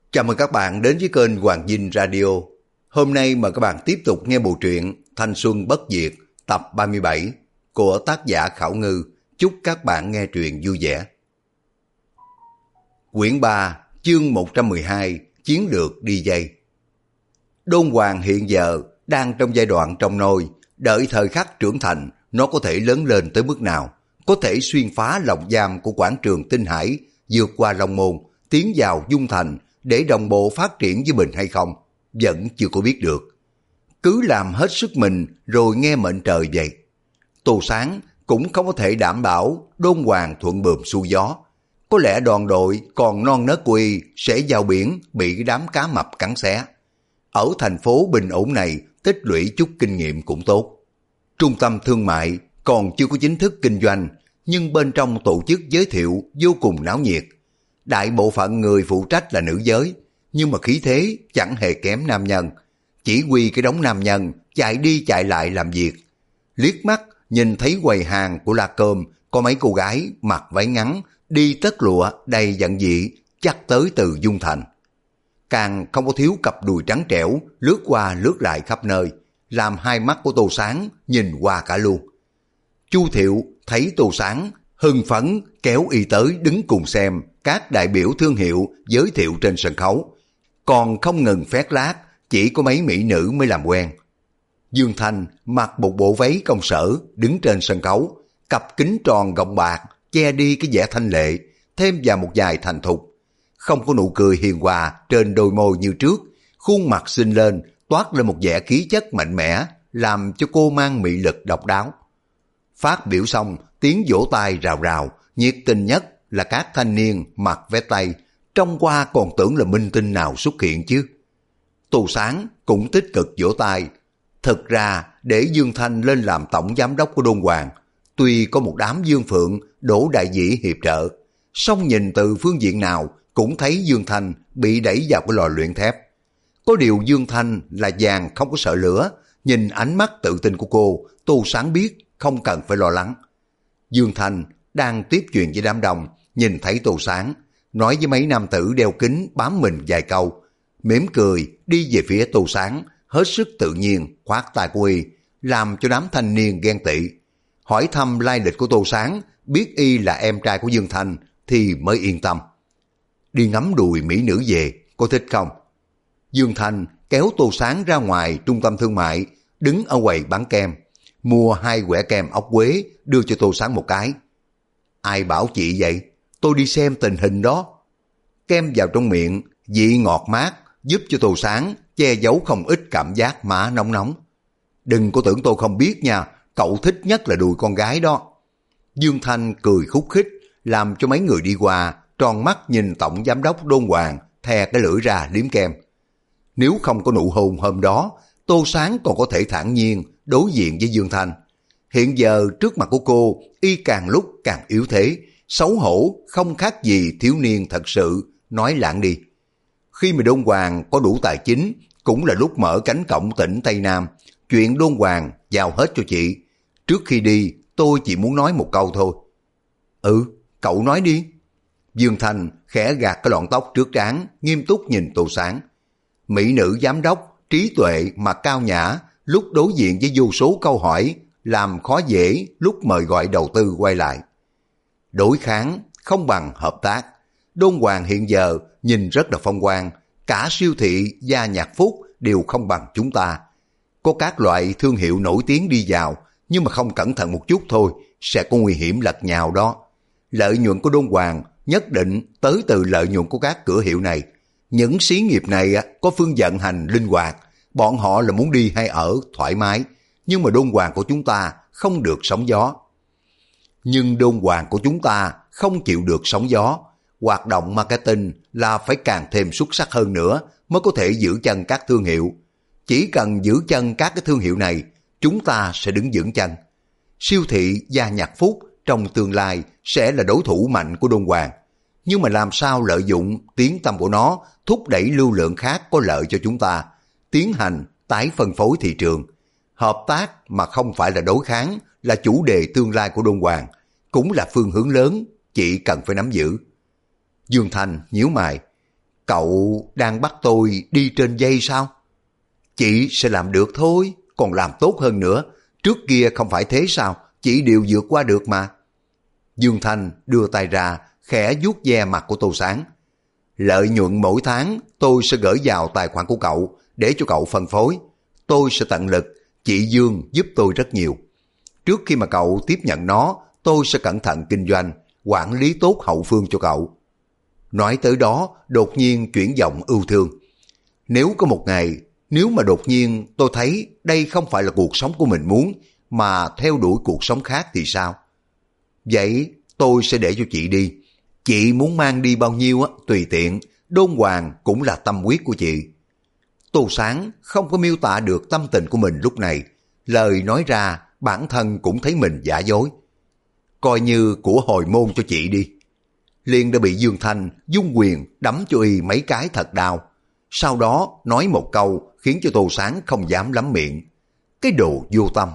Chào mừng các bạn đến với kênh Hoàng Dinh Radio. Hôm nay mời các bạn tiếp tục nghe bộ truyện Thanh Xuân Bất Diệt tập 37 của tác giả Khảo Ngư. Chúc các bạn nghe truyện vui vẻ. Quyển 3, chương 112, Chiến lược đi dây. Đôn Hoàng hiện giờ đang trong giai đoạn trong nôi, đợi thời khắc trưởng thành nó có thể lớn lên tới mức nào, có thể xuyên phá lồng giam của quảng trường Tinh Hải, vượt qua Long Môn, tiến vào Dung Thành để đồng bộ phát triển với mình hay không, vẫn chưa có biết được. Cứ làm hết sức mình rồi nghe mệnh trời vậy. Tô Sáng cũng không có thể đảm bảo Đôn Hoàng thuận buồm xuôi gió. Có lẽ đoàn đội còn non nớt của y sẽ vào biển bị đám cá mập cắn xé. Ở thành phố bình ổn này tích lũy chút kinh nghiệm cũng tốt. Trung tâm thương mại còn chưa có chính thức kinh doanh, nhưng bên trong tổ chức giới thiệu vô cùng náo nhiệt. Đại bộ phận người phụ trách là nữ giới, nhưng mà khí thế chẳng hề kém nam nhân. Chỉ huy cái đống nam nhân chạy đi chạy lại làm việc. Liếc mắt nhìn thấy quầy hàng của La Cơm có mấy cô gái mặc váy ngắn, đi tất lụa đầy giận dị, chắc tới từ Dung Thành. Càng không có thiếu cặp đùi trắng trẻo lướt qua lướt lại khắp nơi, làm hai mắt của Tô Sáng nhìn qua cả luôn. Chu Thiệu thấy Tô Sáng hưng phấn kéo y tới đứng cùng xem các đại biểu thương hiệu giới thiệu trên sân khấu, còn không ngừng phét lác, chỉ có mấy mỹ nữ mới làm quen. Dương Thanh mặc một bộ váy công sở đứng trên sân khấu, cặp kính tròn gọng bạc che đi cái vẻ thanh lệ, thêm vào một vài thành thục. Không có nụ cười hiền hòa trên đôi môi như trước, khuôn mặt xinh lên toát lên một vẻ khí chất mạnh mẽ, làm cho cô mang mị lực độc đáo. Phát biểu xong, tiếng vỗ tay rào rào, nhiệt tình nhất là các thanh niên mặc vest tây, trông qua còn tưởng là minh tinh nào xuất hiện chứ. Tô Sáng cũng tích cực vỗ tay. Thực ra để Dương Thanh lên làm tổng giám đốc của Đôn Hoàng, tuy có một đám Dương Phượng, Đỗ Đại Dĩ hiệp trợ, song nhìn từ phương diện nào cũng thấy Dương Thanh bị đẩy vào cái lò luyện thép. Có điều Dương Thanh là vàng không có sợ lửa, nhìn ánh mắt tự tin của cô, Tô Sáng biết không cần phải lo lắng. Dương Thanh đang tiếp chuyện với đám đông, nhìn thấy Tô Sáng, nói với mấy nam tử đeo kính bám mình vài câu, mỉm cười đi về phía Tô Sáng, hết sức tự nhiên khoát tay của y, làm cho đám thanh niên ghen tị. Hỏi thăm lai lịch của Tô Sáng, biết y là em trai của Dương Thanh thì mới yên tâm. Đi ngắm đùi mỹ nữ về, có thích không? Dương Thanh kéo Tô Sáng ra ngoài trung tâm thương mại, đứng ở quầy bán kem, mua 2 quẻ kem ốc quế đưa cho Tô Sáng một cái. Ai bảo chị vậy? Tôi đi xem tình hình đó. Kem vào trong miệng, vị ngọt mát, giúp cho Tô Sáng che giấu không ít cảm giác má nóng nóng. Đừng có tưởng tôi không biết nha, cậu thích nhất là đùi con gái đó. Dương Thanh cười khúc khích, làm cho mấy người đi qua tròn mắt nhìn tổng giám đốc Đôn Hoàng thè cái lưỡi ra liếm kem. Nếu không có nụ hôn hôm đó, Tô Sáng còn có thể thản nhiên đối diện với Dương Thanh. Hiện giờ trước mặt của cô, y càng lúc càng yếu thế, xấu hổ không khác gì thiếu niên thật sự, nói lãng đi. Khi mà Đôn Hoàng có đủ tài chính, cũng là lúc mở cánh cổng tỉnh Tây Nam, chuyện Đôn Hoàng giao hết cho chị. Trước khi đi, tôi chỉ muốn nói một câu thôi. Ừ, cậu nói đi. Dương Thanh khẽ gạt cái lọn tóc trước trán, nghiêm túc nhìn Tô Sáng. Mỹ nữ giám đốc, trí tuệ mà cao nhã, lúc đối diện với vô số câu hỏi, làm khó dễ lúc mời gọi đầu tư quay lại. Đối kháng không bằng hợp tác. Đôn Hoàng hiện giờ nhìn rất là phong quang, cả siêu thị, gia nhạc phúc đều không bằng chúng ta. Có các loại thương hiệu nổi tiếng đi vào, nhưng mà không cẩn thận một chút thôi, sẽ có nguy hiểm lật nhào đó. Lợi nhuận của Đôn Hoàng nhất định tới từ lợi nhuận của các cửa hiệu này. Những xí nghiệp này có phương vận hành linh hoạt, bọn họ là muốn đi hay ở thoải mái, nhưng mà Đôn Hoàng của chúng ta không được sóng gió. Nhưng Đôn Hoàng của chúng ta không chịu được sóng gió. Hoạt động marketing là phải càng thêm xuất sắc hơn nữa mới có thể giữ chân các thương hiệu. Chỉ cần giữ chân các cái thương hiệu này, chúng ta sẽ đứng vững chân. Siêu thị Gia Nhạc Phúc trong tương lai sẽ là đối thủ mạnh của Đôn Hoàng. Nhưng mà làm sao lợi dụng tiếng tăm của nó thúc đẩy lưu lượng khác có lợi cho chúng ta, tiến hành tái phân phối thị trường. Hợp tác mà không phải là đối kháng là chủ đề tương lai của Đôn Hoàng, cũng là phương hướng lớn chị cần phải nắm giữ. Dương Thanh nhíu mày. Cậu đang bắt tôi đi trên dây sao? Chị sẽ làm được thôi, còn làm tốt hơn nữa. Trước kia không phải thế sao, chị đều vượt qua được mà. Dương Thanh đưa tay ra, khẽ vuốt ve mặt của Tô Sáng. Lợi nhuận mỗi tháng tôi sẽ gửi vào tài khoản của cậu để cho cậu phân phối. Tôi sẽ tận lực, chị Dương giúp tôi rất nhiều. Trước khi mà cậu tiếp nhận nó, tôi sẽ cẩn thận kinh doanh, quản lý tốt hậu phương cho cậu. Nói tới đó, đột nhiên chuyển giọng ưu thương. Nếu có một ngày, nếu mà đột nhiên tôi thấy đây không phải là cuộc sống của mình muốn, mà theo đuổi cuộc sống khác thì sao? Vậy tôi sẽ để cho chị đi. Chị muốn mang đi bao nhiêu á, tùy tiện, Đôn Hoàng cũng là tâm huyết của chị. Tô Sáng không có miêu tả được tâm tình của mình lúc này, lời nói ra bản thân cũng thấy mình giả dối. Coi như của hồi môn cho chị đi. Liền đã bị Dương Thanh dung quyền đấm cho y mấy cái thật đau. Sau đó nói một câu khiến cho Tô Sáng không dám lắm miệng. Cái đồ vô tâm.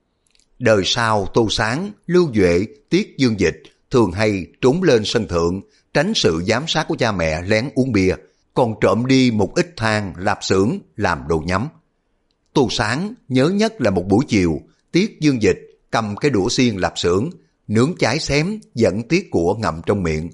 Đời sau Tô Sáng, Lưu Duệ, Tiết Dương Dịch thường hay trốn lên sân thượng, tránh sự giám sát của cha mẹ lén uống bia, còn trộm đi một ít than lạp xưởng làm đồ nhắm. Tô Sáng nhớ nhất là một buổi chiều, Tiết Dương Dịch cầm cái đũa xiên lạp xưởng, nướng cháy xém dẫn tiết của ngậm trong miệng.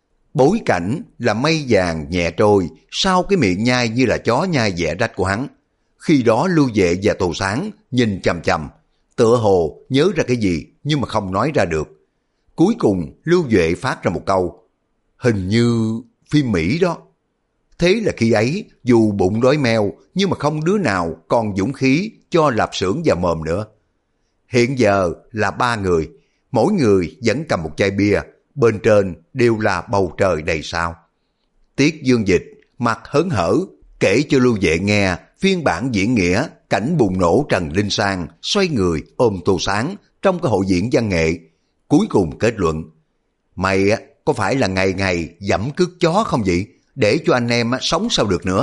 Bối cảnh là mây vàng nhẹ trôi sau cái miệng nhai như là chó nhai dẻ rách của hắn. Khi đó Lưu Vệ và Tô Sáng nhìn chằm chằm, tựa hồ nhớ ra cái gì nhưng mà không nói ra được. Cuối cùng Lưu Vệ phát ra một câu, hình như phim Mỹ đó. Thế là khi ấy dù bụng đói meo nhưng mà không đứa nào còn dũng khí cho lạp xưởng vào mồm nữa. Hiện giờ là 3 người, mỗi người vẫn cầm một chai bia, bên trên đều là bầu trời đầy sao. Tiết Dương Dịch mặt hớn hở kể cho Lưu Vệ nghe phiên bản diễn nghĩa cảnh bùng nổ Trần Linh Sang xoay người ôm Tô Sáng trong cái hội diễn văn nghệ. Cuối cùng kết luận, mày có phải là ngày ngày giẫm cước chó không vậy? Để cho anh em sống sao được nữa?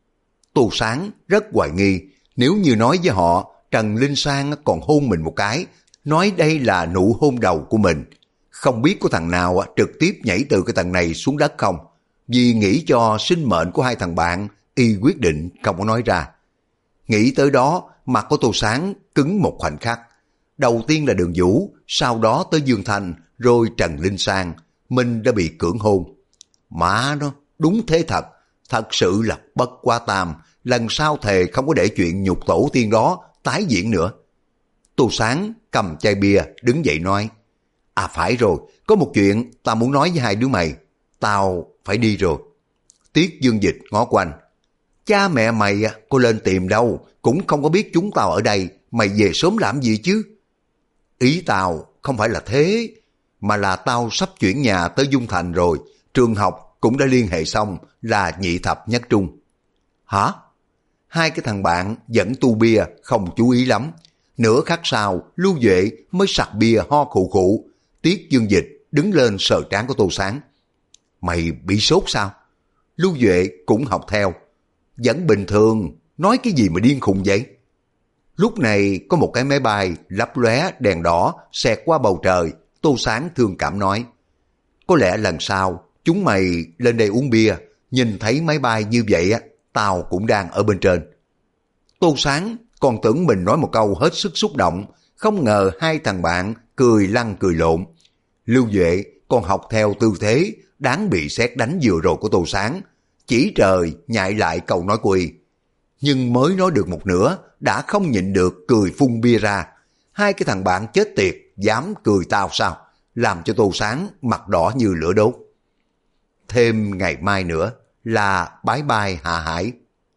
Tô Sáng rất hoài nghi, nếu như nói với họ Trần Linh Sang còn hôn mình một cái, nói đây là nụ hôn đầu của mình, không biết có thằng nào trực tiếp nhảy từ cái tầng này xuống đất không? Vì nghĩ cho sinh mệnh của hai thằng bạn, y quyết định không có nói ra. Nghĩ tới đó, mặt của Tô Sáng cứng một khoảnh khắc. Đầu tiên là Đường Vũ, sau đó tới Dương Thanh, rồi Trần Linh Sang, mình đã bị cưỡng hôn. Má nó, đúng thế thật, thật sự là bất quá tam, lần sau thề không có để chuyện nhục tổ tiên đó tái diễn nữa. Tô Sáng cầm chai bia đứng dậy nói, à phải rồi, có một chuyện tao muốn nói với hai đứa mày, tao phải đi rồi. Tiết Dương Dịch ngó quanh, cha mẹ mày có lên tìm đâu, cũng không có biết chúng tao ở đây, mày về sớm làm gì chứ? Ý tao không phải là thế, mà là tao sắp chuyển nhà tới Dung Thành rồi, trường học cũng đã liên hệ xong là nhị thập nhất trung. Hả? Hai cái thằng bạn vẫn tu bia không chú ý lắm. Nửa khắc sau, Lưu Duệ mới sặc bia ho khụ khụ. Tiết Dương Dịch đứng lên sờ trán của Tô Sáng. Mày bị sốt sao? Lưu Duệ cũng học theo. Vẫn bình thường, nói cái gì mà điên khùng vậy? Lúc này có một cái máy bay lấp lóe đèn đỏ xẹt qua bầu trời. Tô Sáng thương cảm nói, có lẽ lần sau chúng mày lên đây uống bia, nhìn thấy máy bay như vậy tao cũng đang ở bên trên. Tô Sáng còn tưởng mình nói một câu hết sức xúc động, không ngờ hai thằng bạn cười lăn cười lộn. Lưu Duệ còn học theo tư thế đáng bị sét đánh vừa rồi của Tô Sáng, chỉ trời nhại lại câu nói của y. Nhưng mới nói được một nửa đã không nhịn được cười phun bia ra. Hai cái thằng bạn chết tiệt dám cười tao sao? Làm cho Tô Sáng mặt đỏ như lửa đốt. Thêm ngày mai nữa là bái bai Hạ Hải.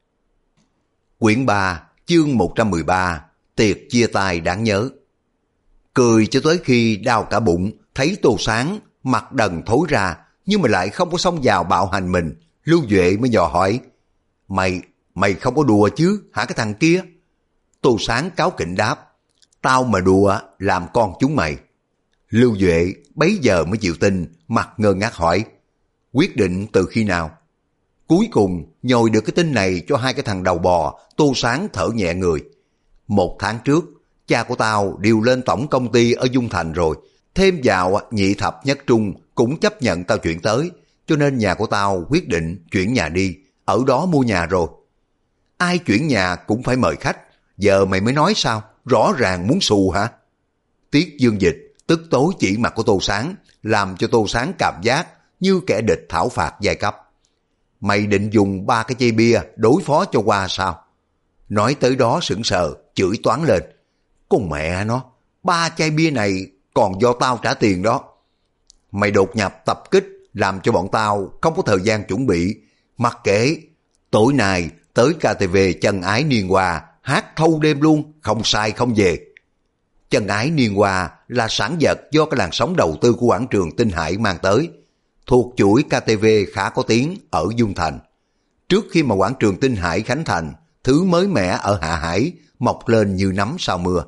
Quyển 3, chương 113, tiệc chia tay đáng nhớ. Cười cho tới khi đau cả bụng, thấy Tô Sáng mặt đần thối ra, nhưng mà lại không có xông vào bạo hành mình. Lưu Duệ mới dò hỏi, Mày không có đùa chứ hả cái thằng kia? Tô Sáng cáu kỉnh đáp, tao mà đùa làm con chúng mày. Lưu Duệ bấy giờ mới chịu tin, mặt ngơ ngác hỏi, quyết định từ khi nào? Cuối cùng nhồi được cái tin này cho hai cái thằng đầu bò. Tô Sáng thở nhẹ người. 1 tháng trước, cha của tao điều lên tổng công ty ở Dung Thành rồi, thêm vào nhị thập nhất trung cũng chấp nhận tao chuyển tới. cho nên nhà của tao quyết định chuyển nhà đi, ở đó mua nhà rồi. Ai chuyển nhà cũng phải mời khách, giờ mày mới nói sao, rõ ràng muốn xù hả? Tiết Dương Dịch tức tối chỉ mặt của Tô Sáng, làm cho Tô Sáng cảm giác như kẻ địch thảo phạt giai cấp. Mày định dùng 3 cái chai bia đối phó cho qua sao? Nói tới đó sững sờ, chửi toán lên. Con mẹ nó, 3 chai bia này còn do tao trả tiền đó. Mày đột nhập tập kích, làm cho bọn tao không có thời gian chuẩn bị. Mặc kệ, tối nay tới KTV Chân Ái Niên Hoa hát thâu đêm luôn, không sai không về. Chân Ái Niên Hoa là sản vật do cái làn sóng đầu tư của quảng trường Tinh Hải mang tới, thuộc chuỗi KTV khá có tiếng ở Dung Thành. Trước khi mà quảng trường Tinh Hải khánh thành, thứ mới mẻ ở Hạ Hải mọc lên như nấm sau mưa.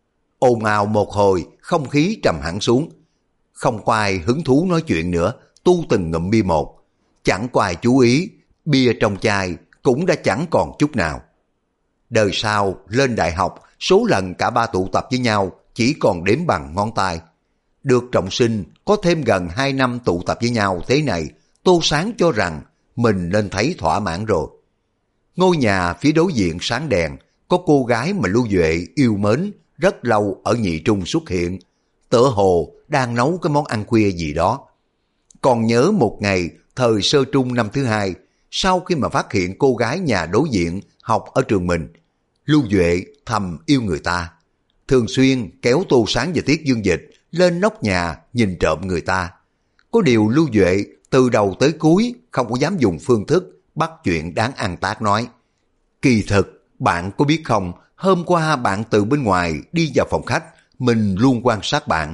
Ồn ào một hồi, không khí trầm hẳn xuống. Không có ai hứng thú nói chuyện nữa, tu từng ngụm bia một. Chẳng có ai chú ý, bia trong chai cũng đã chẳng còn chút nào. Đời sau, lên đại học, số lần cả ba tụ tập với nhau chỉ còn đếm bằng ngón tay. Được trọng sinh, có thêm gần 2 năm tụ tập với nhau thế này, Tô Sáng cho rằng mình nên thấy thỏa mãn rồi. Ngôi nhà phía đối diện sáng đèn, có cô gái mà Lưu Duệ yêu mến rất lâu ở nhị trung xuất hiện, tựa hồ đang nấu cái món ăn khuya gì đó. Còn nhớ một ngày thời sơ trung năm thứ 2, sau khi mà phát hiện cô gái nhà đối diện học ở trường mình, Lưu Duệ thầm yêu người ta, thường xuyên kéo Tô Sáng và Tiết Dương Dịch lên nóc nhà nhìn trộm người ta. Có điều Lưu Duệ từ đầu tới cuối không có dám dùng phương thức bắt chuyện đáng ăn tác nói. Kỳ thực, bạn có biết không, hôm qua bạn từ bên ngoài đi vào phòng khách, mình luôn quan sát bạn.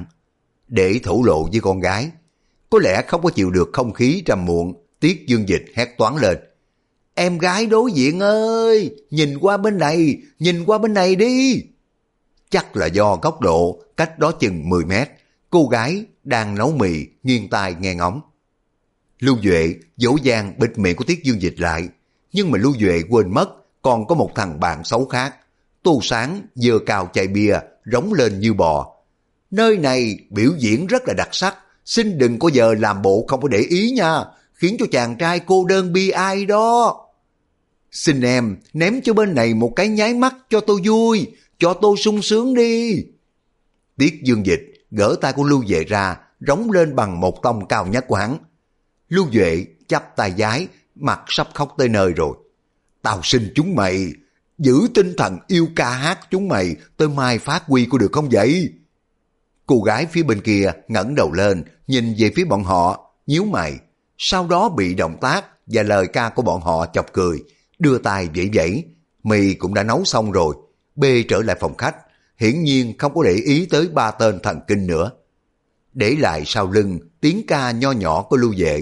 Để thổ lộ với con gái, có lẽ không có chịu được không khí trầm muộn, Tiết Dương Dịch hét toáng lên. Em gái đối diện ơi, nhìn qua bên này, nhìn qua bên này đi. Chắc là do góc độ cách đó chừng 10 mét, cô gái đang nấu mì nghiêng tai nghe ngóng. Lưu Duệ dỗ dàng bịt miệng của Tiết Dương Dịch lại, nhưng mà Lưu Duệ quên mất còn có một thằng bạn xấu khác. Tô Sáng giơ cao chai bia, rống lên như bò. Nơi này biểu diễn rất là đặc sắc, xin đừng có giờ làm bộ không có để ý nha, khiến cho chàng trai cô đơn bi ai đó. Xin em ném cho bên này một cái nháy mắt cho tôi vui, cho tôi sung sướng đi. Tiết Dương Dịch gỡ tay của Lưu Duệ ra, rống lên bằng một tông cao nhất của hắn. Lưu Duệ chắp tay giái, mặt sắp khóc tới nơi rồi. Tao xin chúng mày, giữ tinh thần yêu ca hát chúng mày tới mai phát huy có được không vậy? Cô gái phía bên kia ngẩng đầu lên, nhìn về phía bọn họ, nhíu mày, sau đó bị động tác và lời ca của bọn họ chọc cười, đưa tay vẫy vẫy. Mì cũng đã nấu xong rồi, bê trở lại phòng khách, hiển nhiên không có để ý tới 3 tên thần kinh nữa. Để lại sau lưng tiếng ca nho nhỏ của Lưu Duệ.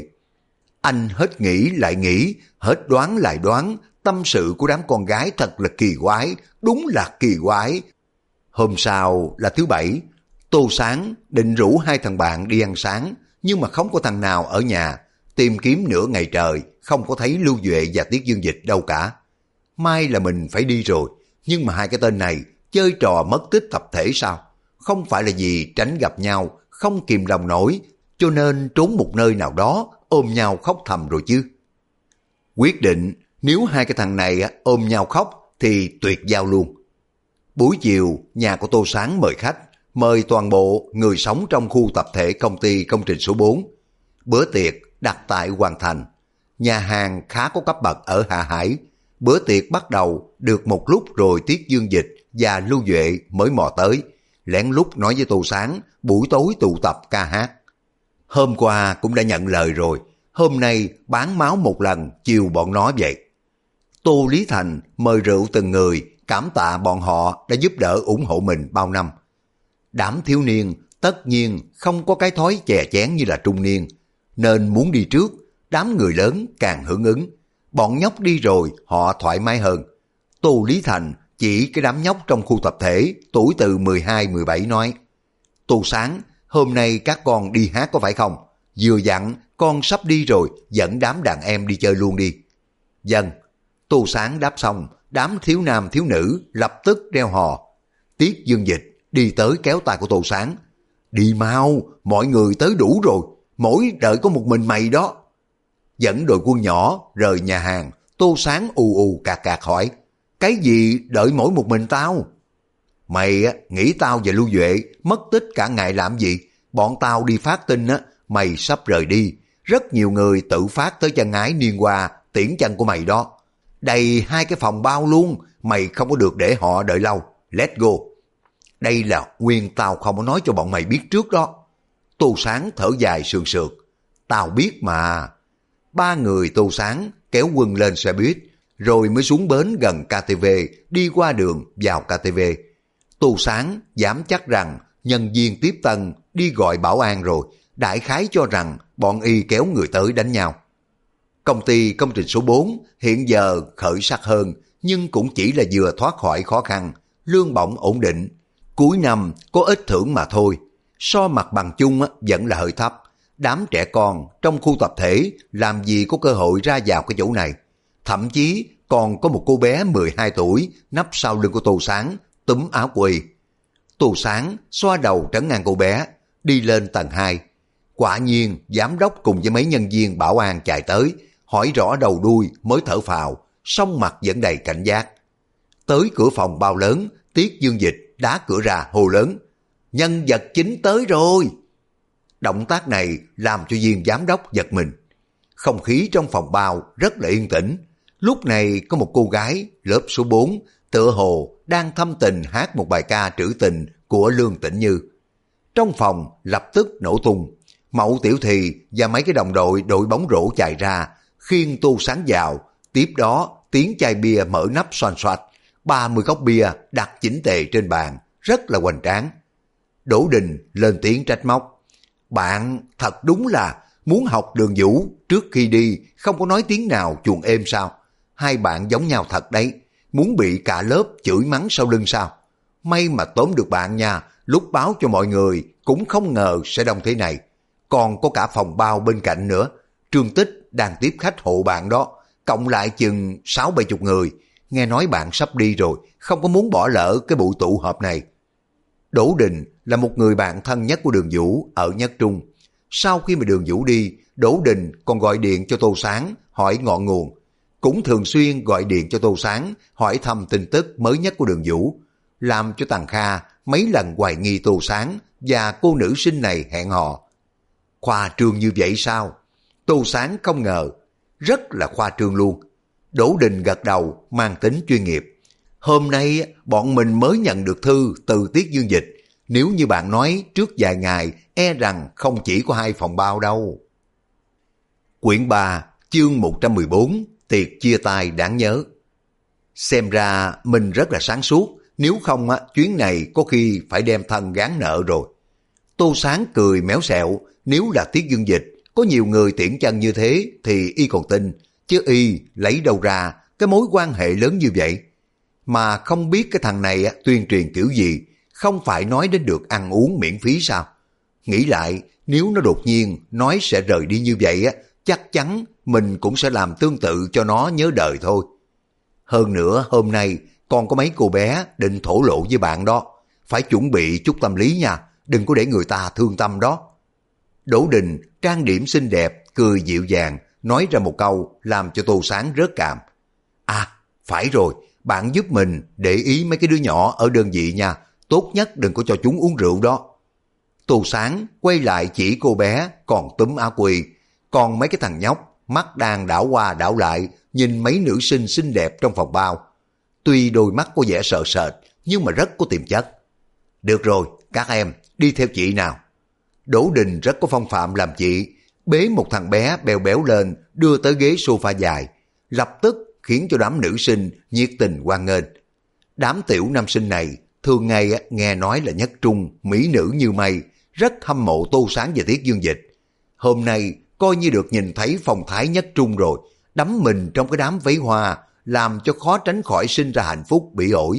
Anh hết nghĩ lại nghĩ, hết đoán lại đoán, tâm sự của đám con gái thật là kỳ quái, đúng là kỳ quái. Hôm sau là thứ Bảy, Tô Sáng định rủ 2 thằng bạn đi ăn sáng, nhưng mà không có thằng nào ở nhà, tìm kiếm nửa ngày trời, không có thấy Lưu Duệ và Tiết Dương Dịch đâu cả. Mai là mình phải đi rồi, nhưng mà 2 cái tên này chơi trò mất tích tập thể sao? Không phải là vì tránh gặp nhau, không kìm lòng nổi, cho nên trốn một nơi nào đó, ôm nhau khóc thầm rồi chứ. Quyết định nếu 2 cái thằng này ôm nhau khóc thì tuyệt giao luôn. Buổi chiều, nhà của Tô Sáng mời khách, mời toàn bộ người sống trong khu tập thể công ty công trình số 4. Bữa tiệc đặt tại Hoàng Thành, nhà hàng khá có cấp bậc ở Hạ Hải. Bữa tiệc bắt đầu được một lúc rồi Tiết Dương Dịch và Lưu Duệ mới mò tới, lén lút nói với Tô Sáng buổi tối tụ tập ca hát. Hôm qua cũng đã nhận lời rồi, hôm nay bán máu một lần, chiều bọn nó vậy. Tô Lý Thành mời rượu từng người, cảm tạ bọn họ đã giúp đỡ ủng hộ mình bao năm. Đám thiếu niên tất nhiên không có cái thói chè chén như là trung niên, nên muốn đi trước, đám người lớn càng hưởng ứng. Bọn nhóc đi rồi họ thoải mái hơn. Tô Lý Thành chỉ cái đám nhóc trong khu tập thể tuổi từ 12-17 nói: Tô Sáng, hôm nay các con đi hát có phải không? Vừa dặn con sắp đi rồi, dẫn đám đàn em đi chơi luôn đi. Vâng. Tô Sáng đáp xong, đám thiếu nam thiếu nữ lập tức reo hò. Tiết Dương Dịch đi tới kéo tay của Tô Sáng. Đi mau, mọi người tới đủ rồi, mỗi đợi có một mình mày đó. Dẫn đội quân nhỏ rời nhà hàng, Tô Sáng ù ù cạc cạc hỏi, cái gì đợi mỗi một mình tao? Mày nghĩ tao và Lưu Duệ mất tích cả ngày làm gì? Bọn tao đi phát tin mày sắp rời đi. Rất nhiều người tự phát tới chân ái Niên Hoa tiễn chân của mày đó. Đầy 2 cái phòng bao luôn, mày không có được để họ đợi lâu. Let's go. Đây là nguyên tao không có nói cho bọn mày biết trước đó. Tô Sáng thở dài sườn sượt. Tao biết mà. 3 người Tô Sáng kéo quân lên xe buýt, rồi mới xuống bến gần KTV, đi qua đường vào KTV. Tô Sáng dám chắc rằng nhân viên tiếp tân đi gọi bảo an rồi, đại khái cho rằng bọn y kéo người tới đánh nhau. Công ty công trình số 4 hiện giờ khởi sắc hơn, nhưng cũng chỉ là vừa thoát khỏi khó khăn, lương bổng ổn định. Cuối năm có ít thưởng mà thôi, so mặt bằng chung vẫn là hơi thấp. Đám trẻ con trong khu tập thể làm gì có cơ hội ra vào cái chỗ này. Thậm chí còn có một cô bé 12 tuổi nấp sau lưng của Tô Sáng, túm áo quỳ. Tô Sáng xoa đầu trấn an cô bé, đi lên tầng 2. Quả nhiên giám đốc cùng với mấy nhân viên bảo an chạy tới, hỏi rõ đầu đuôi mới thở phào, song mặt vẫn đầy cảnh giác. Tới cửa phòng bao lớn, Tiết Dương Dịch đá cửa ra hô lớn, nhân vật chính tới rồi. Động tác này làm cho viên giám đốc giật mình. Không khí trong phòng bao rất là yên tĩnh. Lúc này có một cô gái lớp số 4 tựa hồ đang thâm tình hát một bài ca trữ tình của Lương Tĩnh Như. Trong phòng lập tức nổ tung. Mậu Tiểu Thì và mấy cái đồng đội đội bóng rổ chạy ra, khiêng Tô Sáng vào. Tiếp đó tiếng chai bia mở nắp xoàn xoạch, 30 cốc bia đặt chỉnh tề trên bàn, rất là hoành tráng. Đỗ Đình lên tiếng trách móc, bạn thật đúng là muốn học Đường Vũ, trước khi đi không có nói tiếng nào chuồn êm sao? Hai bạn giống nhau thật đấy, muốn bị cả lớp chửi mắng sau lưng sao? May mà tóm được bạn nha, lúc báo cho mọi người cũng không ngờ sẽ đông thế này. Còn có cả phòng bao bên cạnh nữa, Trương Tích đang tiếp khách hộ bạn đó, cộng lại chừng 60-70 người. Nghe nói bạn sắp đi rồi, không có muốn bỏ lỡ cái buổi tụ họp này. Đỗ Đình là một người bạn thân nhất của Đường Vũ ở Nhất Trung. Sau khi mà Đường Vũ đi, Đỗ Đình còn gọi điện cho Tô Sáng hỏi ngọn nguồn. Cũng thường xuyên gọi điện cho Tô Sáng hỏi thăm tin tức mới nhất của Đường Vũ, làm cho Tằng Kha mấy lần hoài nghi Tô Sáng và cô nữ sinh này hẹn hò. Khoa trương như vậy sao? Tô Sáng không ngờ, rất là khoa trương luôn. Đỗ Đình gật đầu mang tính chuyên nghiệp. Hôm nay bọn mình mới nhận được thư từ Tiết Dương Dịch. Nếu như bạn nói trước vài ngày, e rằng không chỉ có 2 phòng bao đâu. Quyển 3, chương 114, tiệc chia tay đáng nhớ. Xem ra mình rất là sáng suốt, nếu không chuyến này có khi phải đem thân gán nợ rồi. Tô Sáng cười méo xẹo, nếu là Tiết Dương Dịch, có nhiều người tiễn chân như thế thì y còn tin, chứ y lấy đâu ra cái mối quan hệ lớn như vậy. Mà không biết cái thằng này tuyên truyền kiểu gì, không phải nói đến được ăn uống miễn phí sao? Nghĩ lại, nếu nó đột nhiên nói sẽ rời đi như vậy chắc chắn mình cũng sẽ làm tương tự cho nó nhớ đời thôi. Hơn nữa hôm nay còn có mấy cô bé định thổ lộ với bạn đó, phải chuẩn bị chút tâm lý nha, đừng có để người ta thương tâm đó. Đỗ Đình trang điểm xinh đẹp, cười dịu dàng, nói ra một câu làm cho Tô Sáng rớt cảm. À, phải rồi, bạn giúp mình để ý mấy cái đứa nhỏ ở đơn vị nha, tốt nhất đừng có cho chúng uống rượu đó. Tô Sáng quay lại chỉ cô bé còn túm áo quỳ, còn mấy cái thằng nhóc mắt đang đảo qua đảo lại nhìn mấy nữ sinh xinh đẹp trong phòng bao. Tuy đôi mắt có vẻ sợ sệt nhưng mà rất có tiềm chất. Được rồi, các em đi theo chị nào. Đỗ Đình rất có phong phạm làm chị, bế một thằng bé béo béo lên đưa tới ghế sofa dài, lập tức khiến cho đám nữ sinh nhiệt tình hoan nghênh. Đám tiểu nam sinh này thường ngày nghe nói là Nhất Trung mỹ nữ như mây, rất hâm mộ Tô Sáng và Tiết Dương Dịch. Hôm nay coi như được nhìn thấy phong thái Nhất Trung rồi, đắm mình trong cái đám váy hoa, làm cho khó tránh khỏi sinh ra hạnh phúc bỉ ổi.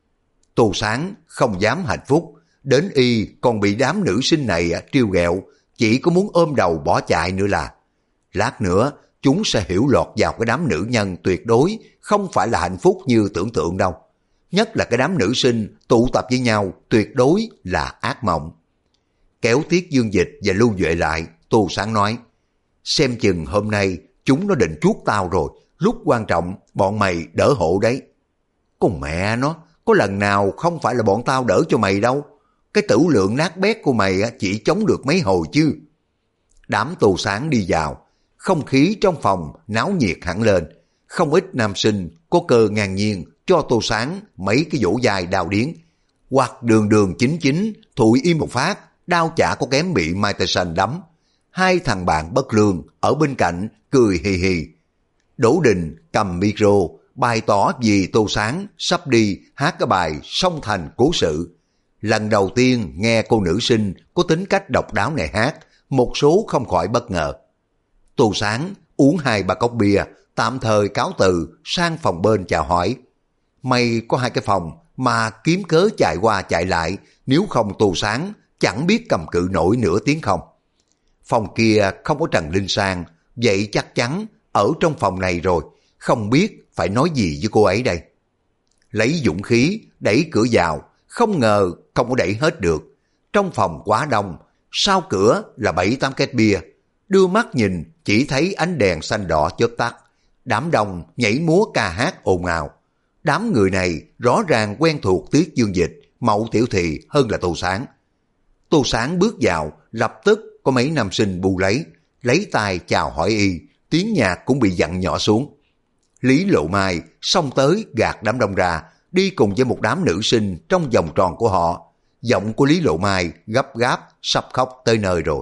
Tô Sáng không dám hạnh phúc, đến y còn bị đám nữ sinh này trêu ghẹo, chỉ có muốn ôm đầu bỏ chạy nữa là. Lát nữa chúng sẽ hiểu lọt vào cái đám nữ nhân tuyệt đối không phải là hạnh phúc như tưởng tượng đâu. Nhất là cái đám nữ sinh tụ tập với nhau tuyệt đối là ác mộng. Kéo Tiết Dương Dịch và Lưu Duệ lại, Tô Sáng nói, xem chừng hôm nay chúng nó định chuốt tao rồi, lúc quan trọng bọn mày đỡ hộ đấy. Con mẹ nó, có lần nào không phải là bọn tao đỡ cho mày đâu. Cái tửu lượng nát bét của mày chỉ chống được mấy hồi chứ. Đám Tô Sáng đi vào, không khí trong phòng náo nhiệt hẳn lên. Không ít nam sinh có cơ ngang nhiên cho Tô Sáng mấy cái vỗ dài đào điến. Hoặc đường đường chính chính, thụi im một phát, đau chả có kém bị Mike Tyson đấm. Hai thằng bạn bất lương ở bên cạnh cười hì hì. Đỗ Đình cầm micro bày tỏ vì Tô Sáng sắp đi hát cái bài Song Thành Cố Sự. Lần đầu tiên nghe cô nữ sinh có tính cách độc đáo này hát, một số không khỏi bất ngờ. Tô Sáng uống 2-3 cốc bia, tạm thời cáo từ sang phòng bên chào hỏi. Mày có 2 cái phòng mà kiếm cớ chạy qua chạy lại, nếu không Tô Sáng chẳng biết cầm cự nổi nửa tiếng không. Phòng kia không có Trần Linh Sang, vậy chắc chắn ở trong phòng này rồi, không biết phải nói gì với cô ấy đây. Lấy dũng khí đẩy cửa vào, không ngờ không có đẩy hết được. Trong phòng quá đông, sau cửa là 7-8 két bia. Đưa mắt nhìn chỉ thấy ánh đèn xanh đỏ chớp tắt. Đám đông nhảy múa ca hát ồn ào. Đám người này rõ ràng quen thuộc Tiết Dương Dịch, Mậu Tiểu Thì hơn là Tô Sáng. Tô Sáng bước vào, lập tức có mấy nam sinh bu lấy tay chào hỏi y, tiếng nhạc cũng bị dặn nhỏ xuống. Lý Lộ Mai xông tới gạt đám đông ra, đi cùng với một đám nữ sinh trong vòng tròn của họ. Giọng của Lý Lộ Mai gấp gáp, sắp khóc tới nơi rồi.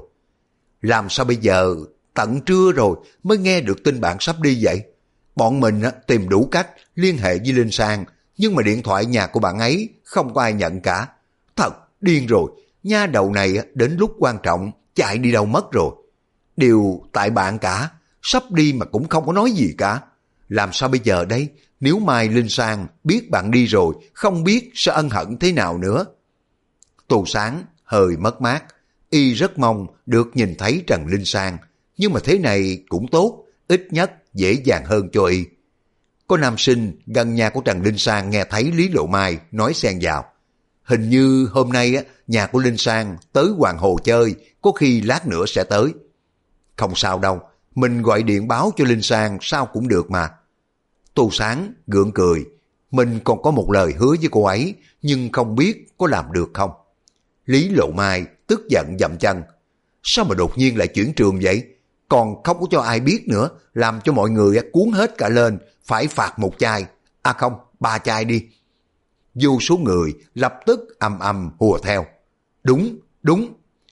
Làm sao bây giờ, tận trưa rồi mới nghe được tin bạn sắp đi vậy? Bọn mình tìm đủ cách liên hệ với Linh Sang, nhưng mà điện thoại nhà của bạn ấy không có ai nhận cả. Thật điên rồi, nha đầu này đến lúc quan trọng chạy đi đâu mất rồi. Điều tại bạn cả, sắp đi mà cũng không có nói gì cả. Làm sao bây giờ đây? Nếu mai Linh Sang biết bạn đi rồi, không biết sẽ ân hận thế nào nữa. Tô Sáng hơi mất mát, y rất mong được nhìn thấy Trần Linh Sang, nhưng mà thế này cũng tốt, ít nhất dễ dàng hơn cho y. Có nam sinh gần nhà của Trần Linh Sang nghe thấy Lý Lộ Mai nói xen vào. Hình như hôm nay nhà của Linh Sang tới Hoàng Hồ chơi, có khi lát nữa sẽ tới. Không sao đâu, mình gọi điện báo cho Linh Sang sao cũng được mà. Tô Sáng gượng cười, mình còn có một lời hứa với cô ấy, nhưng không biết có làm được không. Lý Lộ Mai tức giận dậm chân. Sao mà đột nhiên lại chuyển trường vậy? Còn không có cho ai biết nữa, làm cho mọi người cuốn hết cả lên, phải phạt 1 chai. À không, 3 chai đi. Vô số người lập tức ầm ầm hùa theo. Đúng, đúng.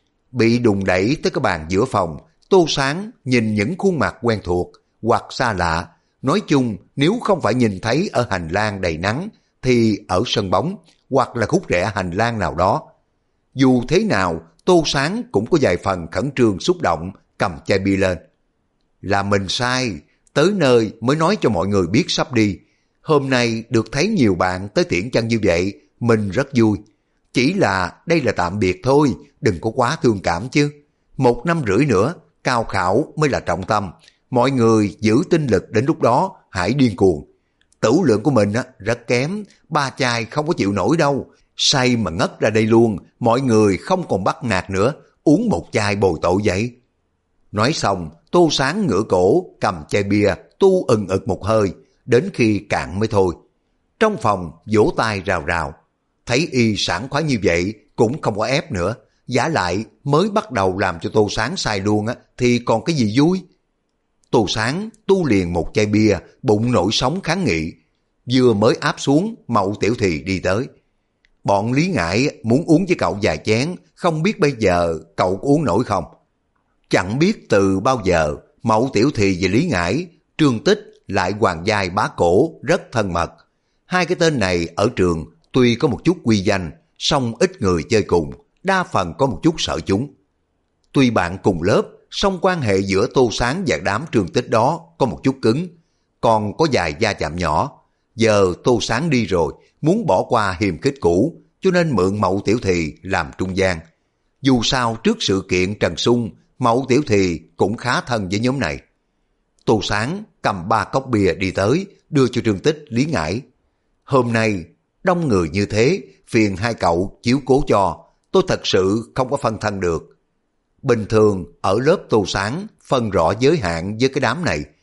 Bị đùng đẩy tới cái bàn giữa phòng, Tô Sáng nhìn những khuôn mặt quen thuộc hoặc xa lạ. Nói chung nếu không phải nhìn thấy ở hành lang đầy nắng thì ở sân bóng hoặc là khúc rẽ hành lang nào đó. Dù thế nào Tô Sáng cũng có vài phần khẩn trương xúc động, cầm chai bia lên. Là mình sai, tới nơi mới nói cho mọi người biết sắp đi. Hôm nay được thấy nhiều bạn tới tiễn chân như vậy, mình rất vui. Chỉ là đây là tạm biệt thôi, đừng có quá thương cảm chứ. 1 năm rưỡi nữa, cao khảo mới là trọng tâm. Mọi người giữ tinh lực đến lúc đó, hãy điên cuồng. Tửu lượng của mình rất kém, 3 chai không có chịu nổi đâu. Say mà ngất ra đây luôn, mọi người không còn bắt nạt nữa, uống 1 chai bồi tội vậy. Nói xong, Tô Sáng ngửa cổ, cầm chai bia, tu ừng ực một hơi, đến khi cạn mới thôi. Trong phòng vỗ tay rào rào, thấy y sảng khoái như vậy cũng không có ép nữa, giả lại mới bắt đầu làm cho Tô Sáng say luôn thì còn cái gì vui. Tô Sáng tu liền 1 chai bia, bụng nổi sóng kháng nghị, vừa mới áp xuống, Mậu Tiểu Thì đi tới. Bọn Lý Ngải muốn uống với cậu vài chén, không biết bây giờ cậu có uống nổi không? Chẳng biết từ bao giờ, Mậu Tiểu Thì và Lý Ngải, Trương Tích lại Hoàng Giai Bá Cổ rất thân mật. 2 cái tên này ở trường tuy có một chút uy danh, song ít người chơi cùng, đa phần có một chút sợ chúng. Tuy bạn cùng lớp, song quan hệ giữa Tô Sáng và đám Trương Tích đó có một chút cứng, còn có vài va chạm nhỏ. Giờ Tô Sáng đi rồi, muốn bỏ qua hiềm khích cũ, cho nên mượn Mậu Tiểu Thì làm trung gian. Dù sao trước sự kiện Trần Sung, Mậu Tiểu Thì cũng khá thân với nhóm này. Tô Sáng cầm 3 cốc bia đi tới, đưa cho Trương Tích, Lý Ngải. Hôm nay, đông người như thế, phiền 2 cậu chiếu cố cho, tôi thật sự không có phân thân được. Bình thường, ở lớp Tô Sáng, phân rõ giới hạn với cái đám này,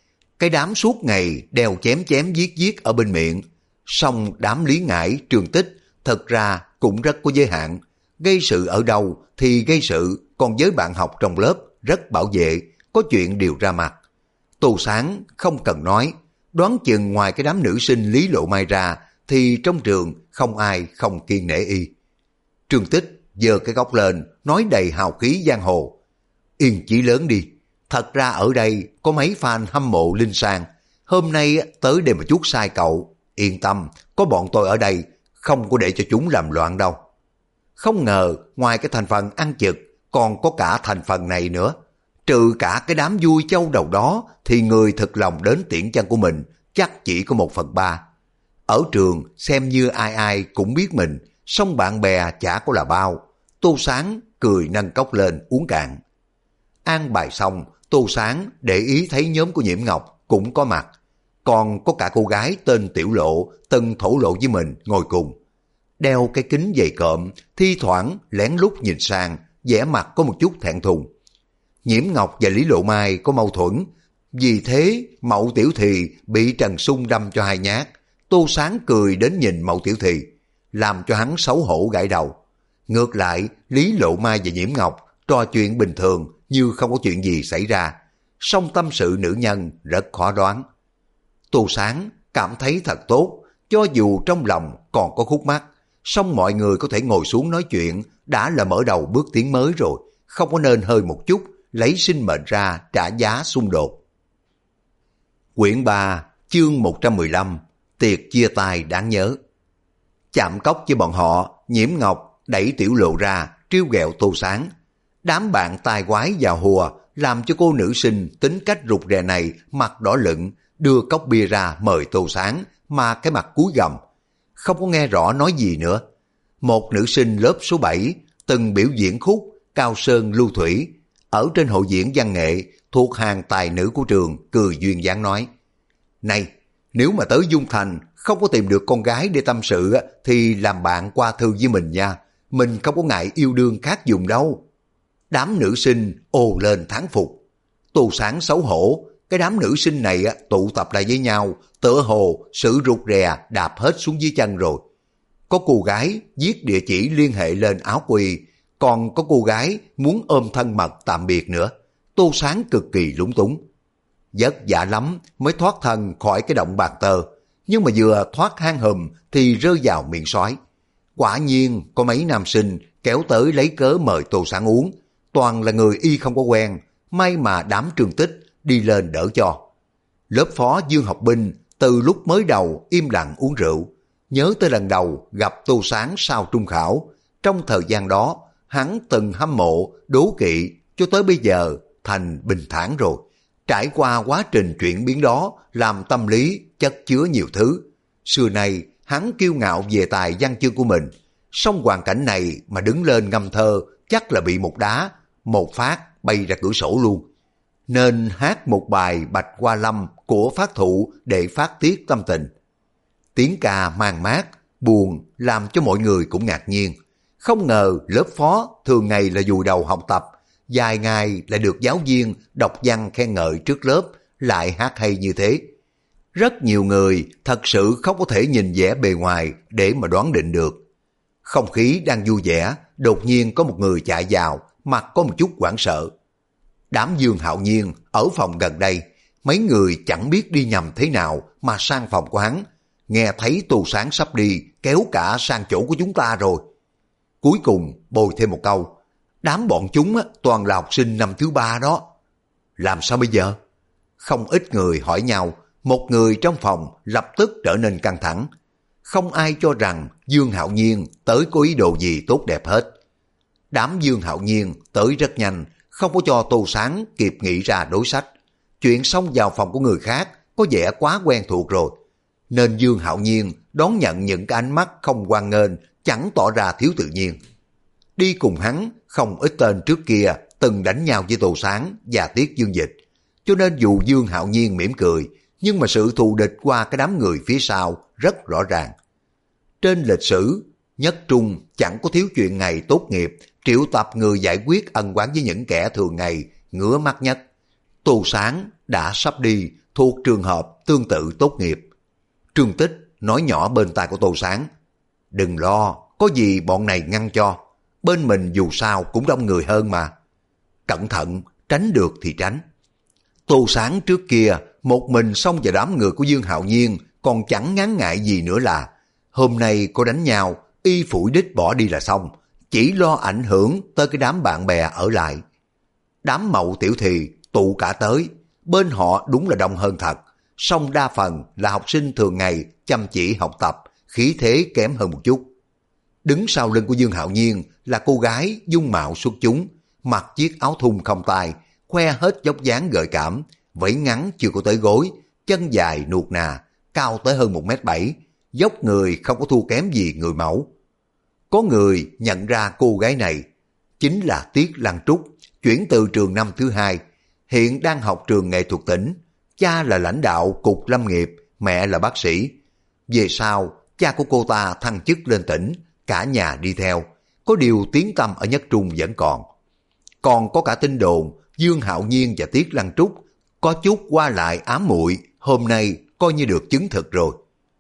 cái đám suốt ngày đeo chém chém giết giết ở bên miệng. Song đám Lý Ngải, Trương Tích thật ra cũng rất có giới hạn. Gây sự ở đâu thì gây sự, còn với bạn học trong lớp rất bảo vệ, có chuyện đều ra mặt. Tô Sáng không cần nói, đoán chừng ngoài cái đám nữ sinh Lý Lộ Mai ra thì trong trường không ai không kiêng nể y. Trương Tích giơ cái góc lên, nói đầy hào khí giang hồ. Yên chỉ lớn đi, thật ra ở đây có mấy fan hâm mộ Linh Sang, hôm nay tới đây mà chút sai cậu, yên tâm, có bọn tôi ở đây, không có để cho chúng làm loạn đâu. Không ngờ ngoài cái thành phần ăn chực còn có cả thành phần này nữa. Trừ cả cái đám vui châu đầu đó thì người thực lòng đến tiễn chân của mình chắc chỉ có 1/3. Ở trường xem như ai ai cũng biết mình, song bạn bè chả có là bao. Tô Sáng cười nâng cốc lên uống cạn. An bài xong, Tô Sáng để ý thấy nhóm của Nhiễm Ngọc cũng có mặt. Còn có cả cô gái tên Tiểu Lộ từng thổ lộ với mình ngồi cùng. Đeo cái kính dày cộm, thi thoảng lén lút nhìn sang, vẻ mặt có một chút thẹn thùng. Nhiễm Ngọc và Lý Lộ Mai có mâu thuẫn, vì thế Mậu Tiểu Thì bị Trần Sung đâm cho 2 nhát. Tô Sáng cười đến nhìn Mậu Tiểu Thì, làm cho hắn xấu hổ gãi đầu. Ngược lại, Lý Lộ Mai và Nhiễm Ngọc trò chuyện bình thường như không có chuyện gì xảy ra, song tâm sự nữ nhân rất khó đoán. Tô Sáng cảm thấy thật tốt, cho dù trong lòng còn có khúc mắc, song mọi người có thể ngồi xuống nói chuyện đã là mở đầu bước tiến mới rồi, không có nên hơi một chút lấy sinh mệnh ra trả giá xung đột. Quyển 3, chương 115, tiệc chia tay đáng nhớ. Chạm cốc với bọn họ, Nhiễm Ngọc đẩy Tiểu Lộ ra, trêu ghẹo Tô Sáng. Đám bạn tai quái vào hùa, làm cho cô nữ sinh tính cách rụt rè này mặt đỏ lựng, đưa cốc bia ra mời Tô Sáng, mà cái mặt cúi gằm. Không có nghe rõ nói gì nữa. Một nữ sinh lớp số 7, từng biểu diễn khúc Cao Sơn Lưu Thủy, ở trên hội diễn văn nghệ, thuộc hàng tài nữ của trường, cười duyên dáng nói. Này, nếu mà tới Dung Thành không có tìm được con gái để tâm sự thì làm bạn qua thư với mình nha, mình không có ngại yêu đương khác dùng đâu. Đám nữ sinh ồ lên thán phục. Tô Sáng xấu hổ, cái đám nữ sinh này tụ tập lại với nhau, tựa hồ sự rụt rè đạp hết xuống dưới chân rồi. Có cô gái viết địa chỉ liên hệ lên áo quỳ, còn có cô gái muốn ôm thân mật tạm biệt nữa. Tô Sáng cực kỳ lúng túng. Vất vả lắm mới thoát thân khỏi cái động bàn tơ, nhưng mà vừa thoát hang hùm thì rơi vào miệng sói. Quả nhiên có mấy nam sinh kéo tới lấy cớ mời Tô Sáng uống, toàn là người y không có quen, may mà đám Trương Tích đi lên đỡ cho. Lớp phó Dương Học Binh từ lúc mới đầu im lặng uống rượu, nhớ tới lần đầu gặp Tô Sáng sau trung khảo. Trong thời gian đó, hắn từng hâm mộ, đố kỵ, cho tới bây giờ thành bình thản rồi. Trải qua quá trình chuyển biến đó, làm tâm lý chất chứa nhiều thứ. Xưa nay, hắn kiêu ngạo về tài văn chương của mình, song hoàn cảnh này mà đứng lên ngâm thơ chắc là bị một đá, một phát bay ra cửa sổ luôn. Nên hát một bài Bạch Hoa Lâm của Phát Thụ để phát tiết tâm tình. Tiếng ca mang mát, buồn làm cho mọi người cũng ngạc nhiên. Không ngờ lớp phó thường ngày là vùi đầu học tập, vài ngày lại được giáo viên đọc văn khen ngợi trước lớp, lại hát hay như thế. Rất nhiều người thật sự không có thể nhìn vẻ bề ngoài để mà đoán định được. Không khí đang vui vẻ, đột nhiên có một người chạy vào, mặt có một chút hoảng sợ. Đám Dương Hạo Nhiên ở phòng gần đây, mấy người chẳng biết đi nhầm thế nào mà sang phòng của hắn, nghe thấy Tô Sáng sắp đi, kéo cả sang chỗ của chúng ta rồi. Cuối cùng bồi thêm một câu, đám bọn chúng toàn là học sinh năm thứ 3 đó. Làm sao bây giờ? Không ít người hỏi nhau, một người trong phòng lập tức trở nên căng thẳng. Không ai cho rằng Dương Hạo Nhiên tới có ý đồ gì tốt đẹp hết. Đám Dương Hạo Nhiên tới rất nhanh, không có cho Tô Sáng kịp nghĩ ra đối sách. Chuyện xông vào phòng của người khác có vẻ quá quen thuộc rồi, nên Dương Hạo Nhiên đón nhận những cái ánh mắt không hoan nghênh, chẳng tỏ ra thiếu tự nhiên. Đi cùng hắn không ít tên trước kia từng đánh nhau với Tô Sáng và Tiết Dương Dịch, cho nên dù Dương Hạo Nhiên mỉm cười, nhưng mà sự thù địch qua cái đám người phía sau rất rõ ràng. Trên lịch sử, nhất trung chẳng có thiếu chuyện ngày tốt nghiệp, triệu tập người giải quyết ân oán với những kẻ thường ngày ngứa mắt nhất. Tô Sáng đã sắp đi, thuộc trường hợp tương tự tốt nghiệp. Trương Tích nói nhỏ bên tai của Tô Sáng, đừng lo, có gì bọn này ngăn cho, bên mình dù sao cũng đông người hơn mà. Cẩn thận, tránh được thì tránh. Tô Sáng trước kia một mình xông vào đám người của Dương Hạo Nhiên còn chẳng ngán ngại gì nữa là hôm nay có đánh nhau, y phủi đích bỏ đi là xong, chỉ lo ảnh hưởng tới cái đám bạn bè ở lại. Đám Mậu Tiểu Thì tụ cả tới, bên họ đúng là đông hơn thật, song đa phần là học sinh thường ngày chăm chỉ học tập, khí thế kém hơn một chút. Đứng sau lưng của Dương Hạo Nhiên là cô gái dung mạo xuất chúng, mặc chiếc áo thun không tay, khoe hết dốc dáng gợi cảm, vẫy ngắn chưa có tới gối, chân dài nuột nà, cao tới hơn 1m7, dốc người không có thua kém gì người mẫu. Có người nhận ra cô gái này chính là Tiết Lăng Trúc, chuyển từ trường năm thứ 2, hiện đang học trường nghệ thuật tỉnh, cha là lãnh đạo cục lâm nghiệp, mẹ là bác sĩ. Về sau, cha của cô ta thăng chức lên tỉnh, cả nhà đi theo, có điều tiếng tăm ở Nhất Trung vẫn còn. Còn có cả tin đồn Dương Hạo Nhiên và Tiết Lăng Trúc có chút qua lại ám muội, hôm nay coi như được chứng thực rồi.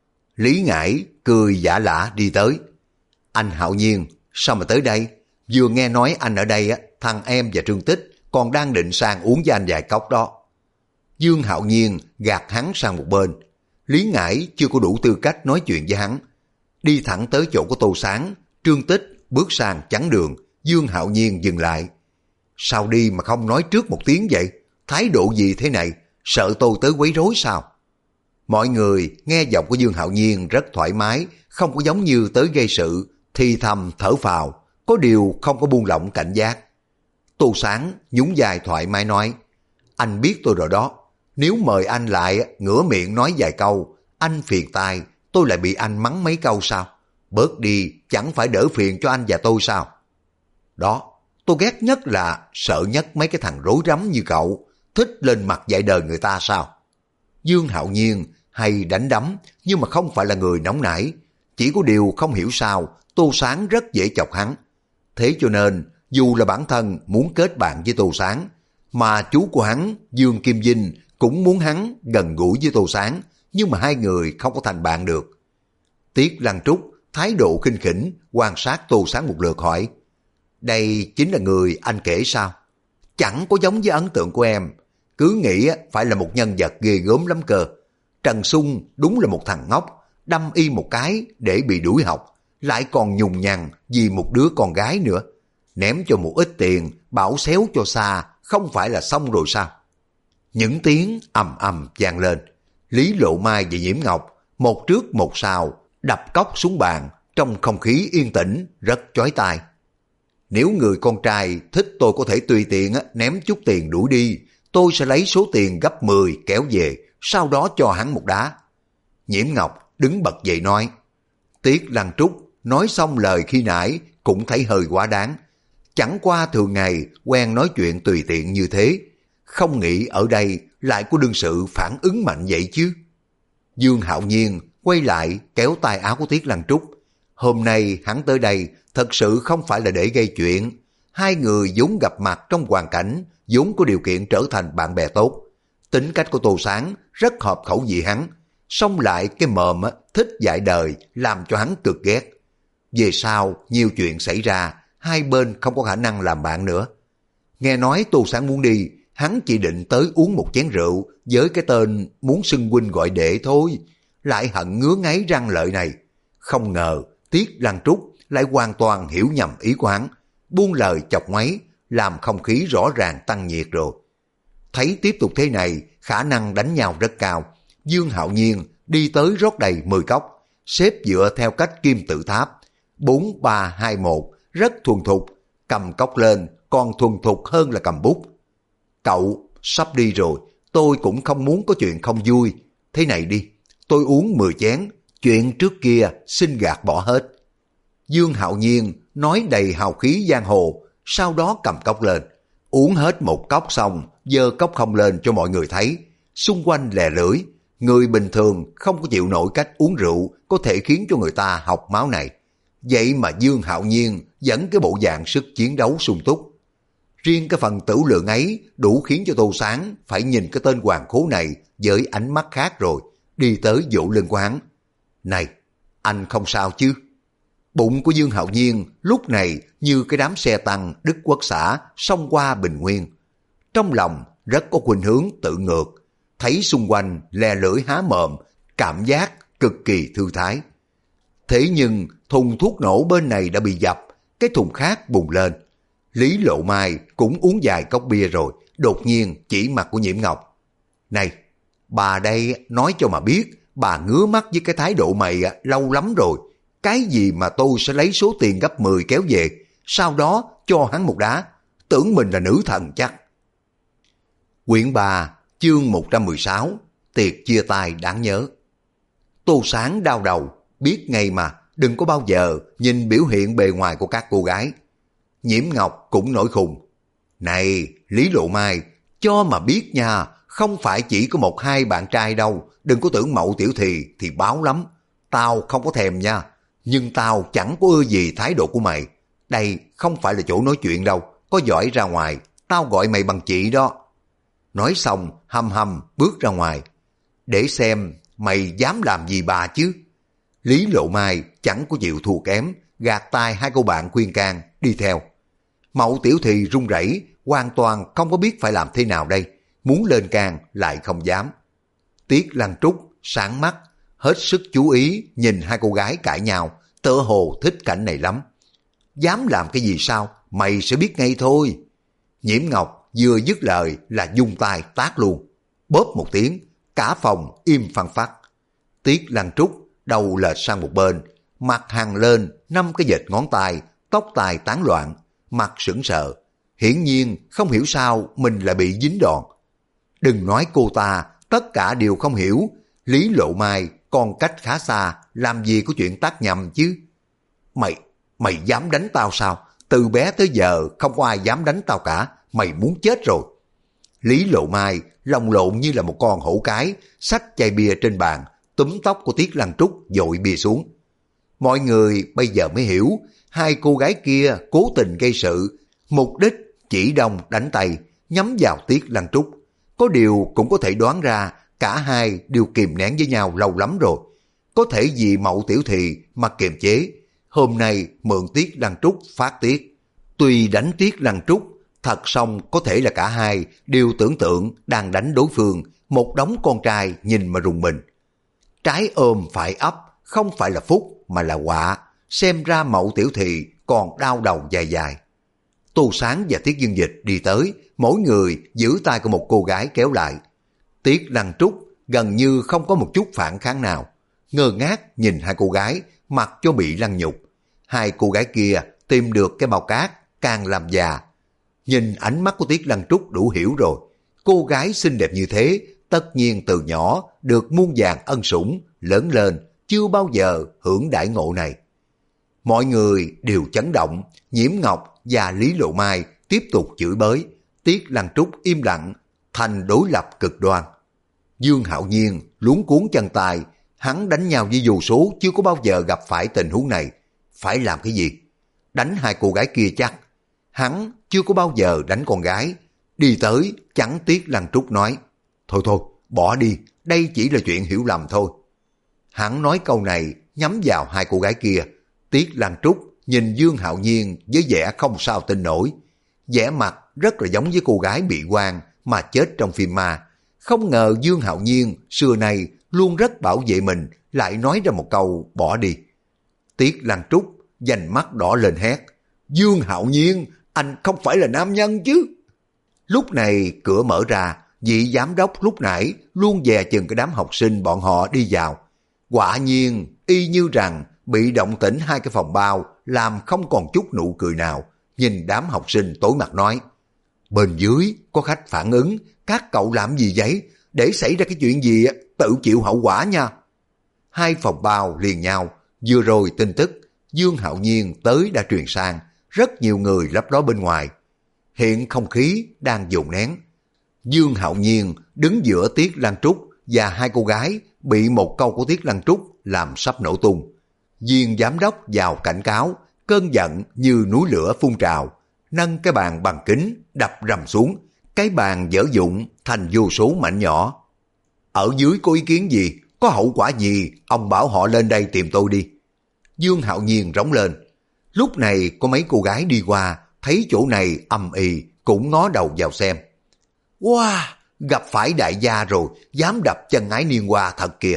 Lý Ngải cười giả lả đi tới. Anh Hạo Nhiên, sao mà tới đây? Vừa nghe nói anh ở đây, thằng em và Trương Tích còn đang định sang uống với anh vài cốc đó. Dương Hạo Nhiên gạt hắn sang một bên. Lý Ngải chưa có đủ tư cách nói chuyện với hắn. Đi thẳng tới chỗ của Tô Sáng, Trương Tích bước sang chắn đường, Dương Hạo Nhiên dừng lại. Sao đi mà không nói trước một tiếng vậy? Thái độ gì thế này? Sợ tôi tới quấy rối sao? Mọi người nghe giọng của Dương Hạo Nhiên rất thoải mái, không có giống như tới gây sự, thì thầm thở phào, có điều không có buông lỏng cảnh giác. Tô Sáng nhún vai thoải mái nói, anh biết tôi rồi đó, nếu mời anh lại ngửa miệng nói vài câu, anh phiền tai, tôi lại bị anh mắng mấy câu sao? Bớt đi chẳng phải đỡ phiền cho anh và tôi sao? Đó, tôi ghét nhất là sợ nhất mấy cái thằng rối rắm như cậu, thích lên mặt dạy đời người ta sao? Dương Hạo Nhiên hay đánh đấm nhưng mà không phải là người nóng nảy, chỉ có điều không hiểu sao Tô Sáng rất dễ chọc hắn. Thế cho nên dù là bản thân muốn kết bạn với Tô Sáng, mà chú của hắn Dương Kim Vinh cũng muốn hắn gần gũi với Tô Sáng, nhưng mà hai người không có thành bạn được. Tiết Lăng Trúc thái độ khinh khỉnh quan sát Tô Sáng một lượt hỏi, đây chính là người anh kể sao? Chẳng có giống với ấn tượng của em, cứ nghĩ phải là một nhân vật ghê gớm lắm cơ. Trần Sung đúng là một thằng ngốc, đâm y một cái để bị đuổi học, lại còn nhùng nhằng vì một đứa con gái nữa. Ném cho một ít tiền, bảo xéo cho xa, không phải là xong rồi sao? Những tiếng ầm ầm vang lên. Lý Lộ Mai và Nhiễm Ngọc, một trước một sau, đập cốc xuống bàn, trong không khí yên tĩnh, rất chói tai. Nếu người con trai thích tôi có thể tùy tiện ném chút tiền đuổi đi, tôi sẽ lấy số tiền gấp 10 kéo về, sau đó cho hắn một đá. Nhiễm Ngọc đứng bật dậy nói, Tiết Lăng Trúc nói xong lời khi nãy cũng thấy hơi quá đáng. Chẳng qua thường ngày quen nói chuyện tùy tiện như thế, không nghĩ ở đây lại có đương sự phản ứng mạnh vậy chứ. Dương Hạo Nhiên quay lại kéo tay áo của Tiết Lăng Trúc. Hôm nay hắn tới đây thật sự không phải là để gây chuyện. Hai người vốn gặp mặt trong hoàn cảnh vốn có điều kiện trở thành bạn bè tốt. Tính cách của Tô Sáng rất hợp khẩu vị hắn, song lại cái mồm thích dạy đời làm cho hắn cực ghét. Về sau nhiều chuyện xảy ra, hai bên không có khả năng làm bạn nữa. Nghe nói Tô Sáng muốn đi, hắn chỉ định tới uống một chén rượu với cái tên muốn xưng huynh gọi đệ thôi, lại hận ngứa ngáy răng lợi này. Không ngờ Tiết Lăng Trúc lại hoàn toàn hiểu nhầm ý của hắn, buông lời chọc ngoáy, làm không khí rõ ràng tăng nhiệt rồi. Thấy tiếp tục thế này, khả năng đánh nhau rất cao. Dương Hạo Nhiên đi tới rót đầy 10 cốc, xếp dựa theo cách kim tự tháp, 4-3-2-1, rất thuần thục, cầm cốc lên còn thuần thục hơn là cầm bút. Cậu, sắp đi rồi, tôi cũng không muốn có chuyện không vui. Thế này đi, tôi uống 10 chén, chuyện trước kia xin gạt bỏ hết. Dương Hạo Nhiên nói đầy hào khí giang hồ, sau đó cầm cốc lên. Uống hết một cốc xong, giơ cốc không lên cho mọi người thấy. Xung quanh lè lưỡi, người bình thường không có chịu nổi cách uống rượu có thể khiến cho người ta học máu này. Vậy mà Dương Hạo Nhiên dẫn cái bộ dạng sức chiến đấu sung túc. Riêng cái phần tửu lượng ấy đủ khiến cho Tô Sáng phải nhìn cái tên hoàng khố này với ánh mắt khác rồi, đi tới vỗ lưng của hắn. Này, anh không sao chứ? Bụng của Dương Hạo Nhiên lúc này như cái đám xe tăng Đức Quốc xã xông qua Bình Nguyên. Trong lòng rất có khuynh hướng tự ngược, thấy xung quanh le lưỡi há mồm, cảm giác cực kỳ thư thái. Thế nhưng thùng thuốc nổ bên này đã bị dập, cái thùng khác bùng lên. Lý Lộ Mai cũng uống vài cốc bia rồi, đột nhiên chỉ mặt của Nhiễm Ngọc. Này, bà đây nói cho mà biết, bà ngứa mắt với cái thái độ mày lâu lắm rồi. Cái gì mà tôi sẽ lấy số tiền gấp 10 kéo về, sau đó cho hắn một đá, tưởng mình là nữ thần chắc. Quyển 3, chương 116, tiệc chia tay đáng nhớ. Tô Sáng đau đầu, biết ngay mà, đừng có bao giờ nhìn biểu hiện bề ngoài của các cô gái. Nhiễm Ngọc cũng nổi khùng. Này, Lý Lộ Mai, cho mà biết nha, không phải chỉ có một hai bạn trai đâu, đừng có tưởng Mậu tiểu thì báo lắm. Tao không có thèm nha, nhưng tao chẳng có ưa gì thái độ của mày. Đây không phải là chỗ nói chuyện đâu, có giỏi ra ngoài, tao gọi mày bằng chị đó. Nói xong, hầm hầm bước ra ngoài. Để xem mày dám làm gì bà chứ. Lý Lộ Mai chẳng có chịu thua kém, gạt tay hai cô bạn khuyên can, đi theo. Mậu tiểu thì run rẩy, hoàn toàn không có biết phải làm thế nào đây, muốn lên can lại không dám. Tiết Lăng Trúc sáng mắt, hết sức chú ý nhìn hai cô gái cãi nhau, tựa hồ thích cảnh này lắm. Dám làm cái gì sao, mày sẽ biết ngay thôi. Nhiễm Ngọc vừa dứt lời là dung tay tát luôn. Bóp một tiếng, cả phòng im phăng phắc. Tiết Lăng Trúc đầu lệch sang một bên, mặt hằn lên 5 cái vệt ngón tay, tóc tai tán loạn, mặt sững sờ. Hiển nhiên không hiểu sao mình lại bị dính đòn. Đừng nói cô ta, tất cả đều không hiểu. Lý Lộ Mai còn cách khá xa, làm gì có chuyện tác nhầm chứ. Mày dám đánh tao sao? Từ bé tới giờ không có ai dám đánh tao cả, mày muốn chết rồi. Lý Lộ Mai lồng lộn như là một con hổ cái, xách chai bia trên bàn, túm tóc của Tiết Lăng Trúc dội bia xuống. Mọi người bây giờ mới hiểu, hai cô gái kia cố tình gây sự, mục đích chỉ đông đánh tay, nhắm vào Tiết Lăng Trúc. Có điều cũng có thể đoán ra cả hai đều kìm nén với nhau lâu lắm rồi. Có thể vì Mậu tiểu thì mà kiềm chế, hôm nay mượn Tiết Lăng Trúc phát tiết. Tuy đánh Tiết Lăng Trúc, thật xong có thể là cả hai đều tưởng tượng đang đánh đối phương, một đống con trai nhìn mà rùng mình. Trái ôm phải ấp, không phải là phúc mà là họa, xem ra Mậu tiểu thì còn đau đầu dài dài. Tô Sáng và Tiết Dương Dịch đi tới, mỗi người giữ tay của một cô gái kéo lại. Tiết Lăng Trúc gần như không có một chút phản kháng nào, ngơ ngác nhìn hai cô gái, mặc cho bị lăng nhục. Hai cô gái kia tìm được cái bao cát, càng làm già. Nhìn ánh mắt của Tiết Lăng Trúc đủ hiểu rồi, cô gái xinh đẹp như thế, tất nhiên từ nhỏ được muôn vàn ân sủng, lớn lên chưa bao giờ hưởng đãi ngộ này. Mọi người đều chấn động, Nhiễm Ngọc và Lý Lộ Mai tiếp tục chửi bới, Tiết Lăng Trúc im lặng, thành đối lập cực đoan. Dương Hạo Nhiên luống cuốn chân tay, hắn đánh nhau với dù số chưa có bao giờ gặp phải tình huống này. Phải làm cái gì? Đánh hai cô gái kia chắc. Hắn chưa có bao giờ đánh con gái. Đi tới, chẳng Tiết Lăng Trúc nói, thôi, bỏ đi, đây chỉ là chuyện hiểu lầm thôi. Hắn nói câu này nhắm vào hai cô gái kia. Tiết Lăng Trúc nhìn Dương Hạo Nhiên với vẻ không sao tin nổi. Vẻ mặt rất là giống với cô gái bị oan mà chết trong phim ma. Không ngờ Dương Hạo Nhiên xưa nay luôn rất bảo vệ mình, lại nói ra một câu bỏ đi. Tiết Lăng Trúc dành mắt đỏ lên hét, Dương Hạo Nhiên, anh không phải là nam nhân chứ. Lúc này cửa mở ra, vị giám đốc lúc nãy luôn dè chừng cái đám học sinh bọn họ đi vào. Quả nhiên y như rằng bị động tĩnh hai cái phòng bao làm không còn chút nụ cười nào, nhìn đám học sinh tối mặt nói, bên dưới có khách phản ứng, các cậu làm gì vậy? Để xảy ra cái chuyện gì tự chịu hậu quả nha. Hai phòng bao liền nhau, vừa rồi tin tức Dương Hạo Nhiên tới đã truyền sang, rất nhiều người lấp đó bên ngoài. Hiện không khí đang dồn nén. Dương Hạo Nhiên đứng giữa Tiết Lăng Trúc và hai cô gái bị một câu của Tiết Lăng Trúc làm sắp nổ tung. Viên giám đốc vào cảnh cáo, cơn giận như núi lửa phun trào. nâng cái bàn bằng kính đập rầm xuống, cái bàn vỡ vụn thành vô số mảnh nhỏ. Ở dưới có ý kiến gì, có hậu quả gì, ông bảo họ lên đây tìm tôi đi. Dương Hạo Nhiên rống lên. Lúc này có mấy cô gái đi qua, thấy chỗ này ầm ĩ cũng ngó đầu vào xem. Wow, gặp phải đại gia rồi, dám đập chân ái niên hoa thật kìa.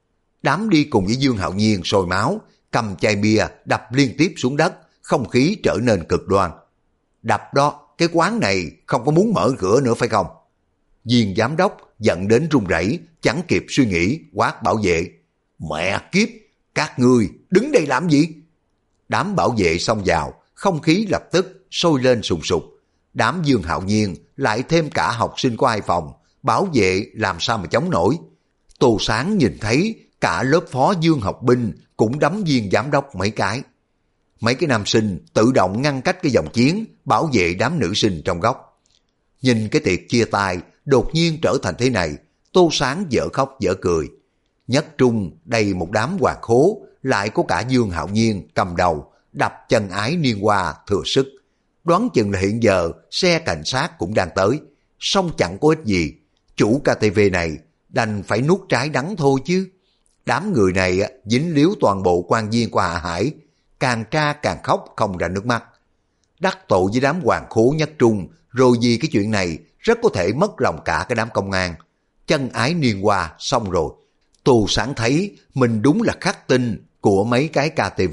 Đám đi cùng với Dương Hạo Nhiên sôi máu, cầm chai bia đập liên tiếp xuống đất, không khí trở nên cực đoan. Đập đó, cái quán này không có muốn mở cửa nữa phải không? Viên giám đốc giận đến run rẩy, chẳng kịp suy nghĩ, quát bảo vệ. Mẹ kiếp, các ngươi đứng đây làm gì? Đám bảo vệ xông vào, không khí lập tức sôi lên sùng sục. Đám Dương Hạo Nhiên lại thêm cả học sinh của hai phòng, bảo vệ làm sao mà chống nổi. Tô Sáng nhìn thấy cả lớp phó Dương học binh cũng đấm viên giám đốc mấy cái. Mấy cái nam sinh tự động ngăn cách cái dòng chiến, bảo vệ đám nữ sinh trong góc. Nhìn cái tiệc chia tay đột nhiên trở thành thế này, Tô Sáng dở khóc dở cười. Nhất trung đầy một đám hoàng khố, lại có cả Dương Hạo Nhiên cầm đầu, đập chân ái niên hoa thừa sức. Đoán chừng là hiện giờ xe cảnh sát cũng đang tới, song chẳng có ích gì. Chủ KTV này đành phải nuốt trái đắng thôi chứ. Đám người này dính líu toàn bộ quan viên của Hạ Hải, càng tra càng khóc không ra nước mắt. Đắc tội với đám hoàng khố nhất trung, rồi vì cái chuyện này rất có thể mất lòng cả cái đám công an. Chân ái niên hoa xong rồi. Tô Sáng thấy mình đúng là khắc tinh của mấy cái KTV.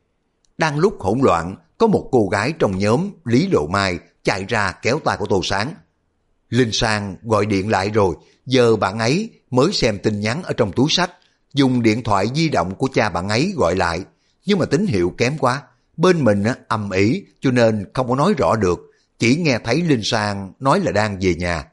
Đang lúc hỗn loạn, có một cô gái trong nhóm Lý Lộ Mai chạy ra kéo tay của Tô Sáng. Linh Sang gọi điện lại rồi, giờ bạn ấy mới xem tin nhắn ở trong túi xách, dùng điện thoại di động của cha bạn ấy gọi lại, nhưng mà tín hiệu kém quá, bên mình ầm ĩ cho nên không có nói rõ được, chỉ nghe thấy Linh Sang nói là đang về nhà.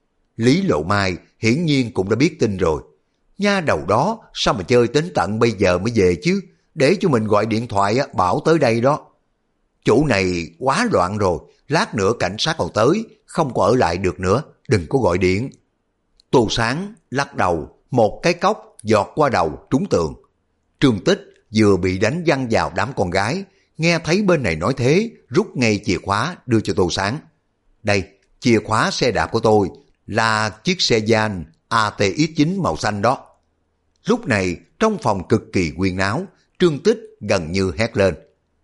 Lý Lộ Mai hiển nhiên cũng đã biết tin rồi. Nha đầu đó sao mà chơi đến tận bây giờ mới về chứ, để cho mình gọi điện thoại bảo tới đây đó. Chỗ này quá loạn rồi, lát nữa cảnh sát còn tới, không có ở lại được nữa, đừng có gọi điện. Tô Sáng lắc đầu, một cái cốc giọt qua đầu trúng tường. Trương Tích vừa bị đánh văng vào đám con gái, nghe thấy bên này nói thế, rút ngay chìa khóa đưa cho Tô Sáng. Đây, chìa khóa xe đạp của tôi, là chiếc xe van ATX9 màu xanh đó. Lúc này trong phòng cực kỳ huyên náo, Trương Tích gần như hét lên.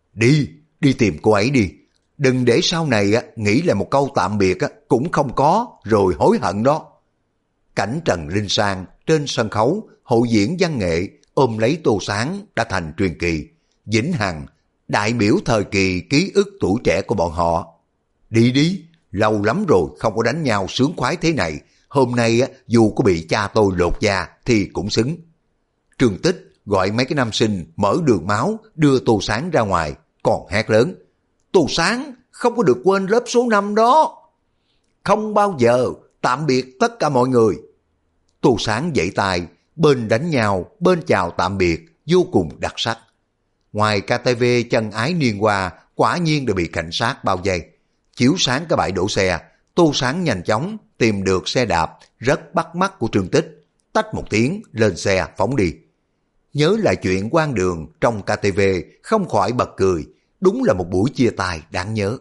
Đi tìm cô ấy đi. Đừng để sau này nghĩ là một câu tạm biệt cũng không có rồi hối hận đó. Cảnh Trần Linh Sang trên sân khấu hội diễn văn nghệ ôm lấy Tô Sáng đã thành truyền kỳ. Vĩnh hằng, đại biểu thời kỳ ký ức tuổi trẻ của bọn họ. Đi, lâu lắm rồi không có đánh nhau sướng khoái thế này. Hôm nay dù có bị cha tôi lột da thì cũng xứng. Trương Tích gọi mấy cái nam sinh mở đường máu đưa Tô Sáng ra ngoài, còn hét lớn. Tô Sáng, không có được quên lớp số 5 đó. Không bao giờ, tạm biệt tất cả mọi người. Tô Sáng vẫy tay, bên đánh nhau, bên chào tạm biệt, vô cùng đặc sắc. Ngoài KTV chân ái niên hoa, quả nhiên đã bị cảnh sát bao vây. Chiếu sáng cái bãi đổ xe, Tô Sáng nhanh chóng tìm được xe đạp rất bắt mắt của Trương Tích, tách một tiếng lên xe phóng đi. Nhớ lại chuyện quan đường trong KTV không khỏi bật cười, đúng là một buổi chia tay đáng nhớ.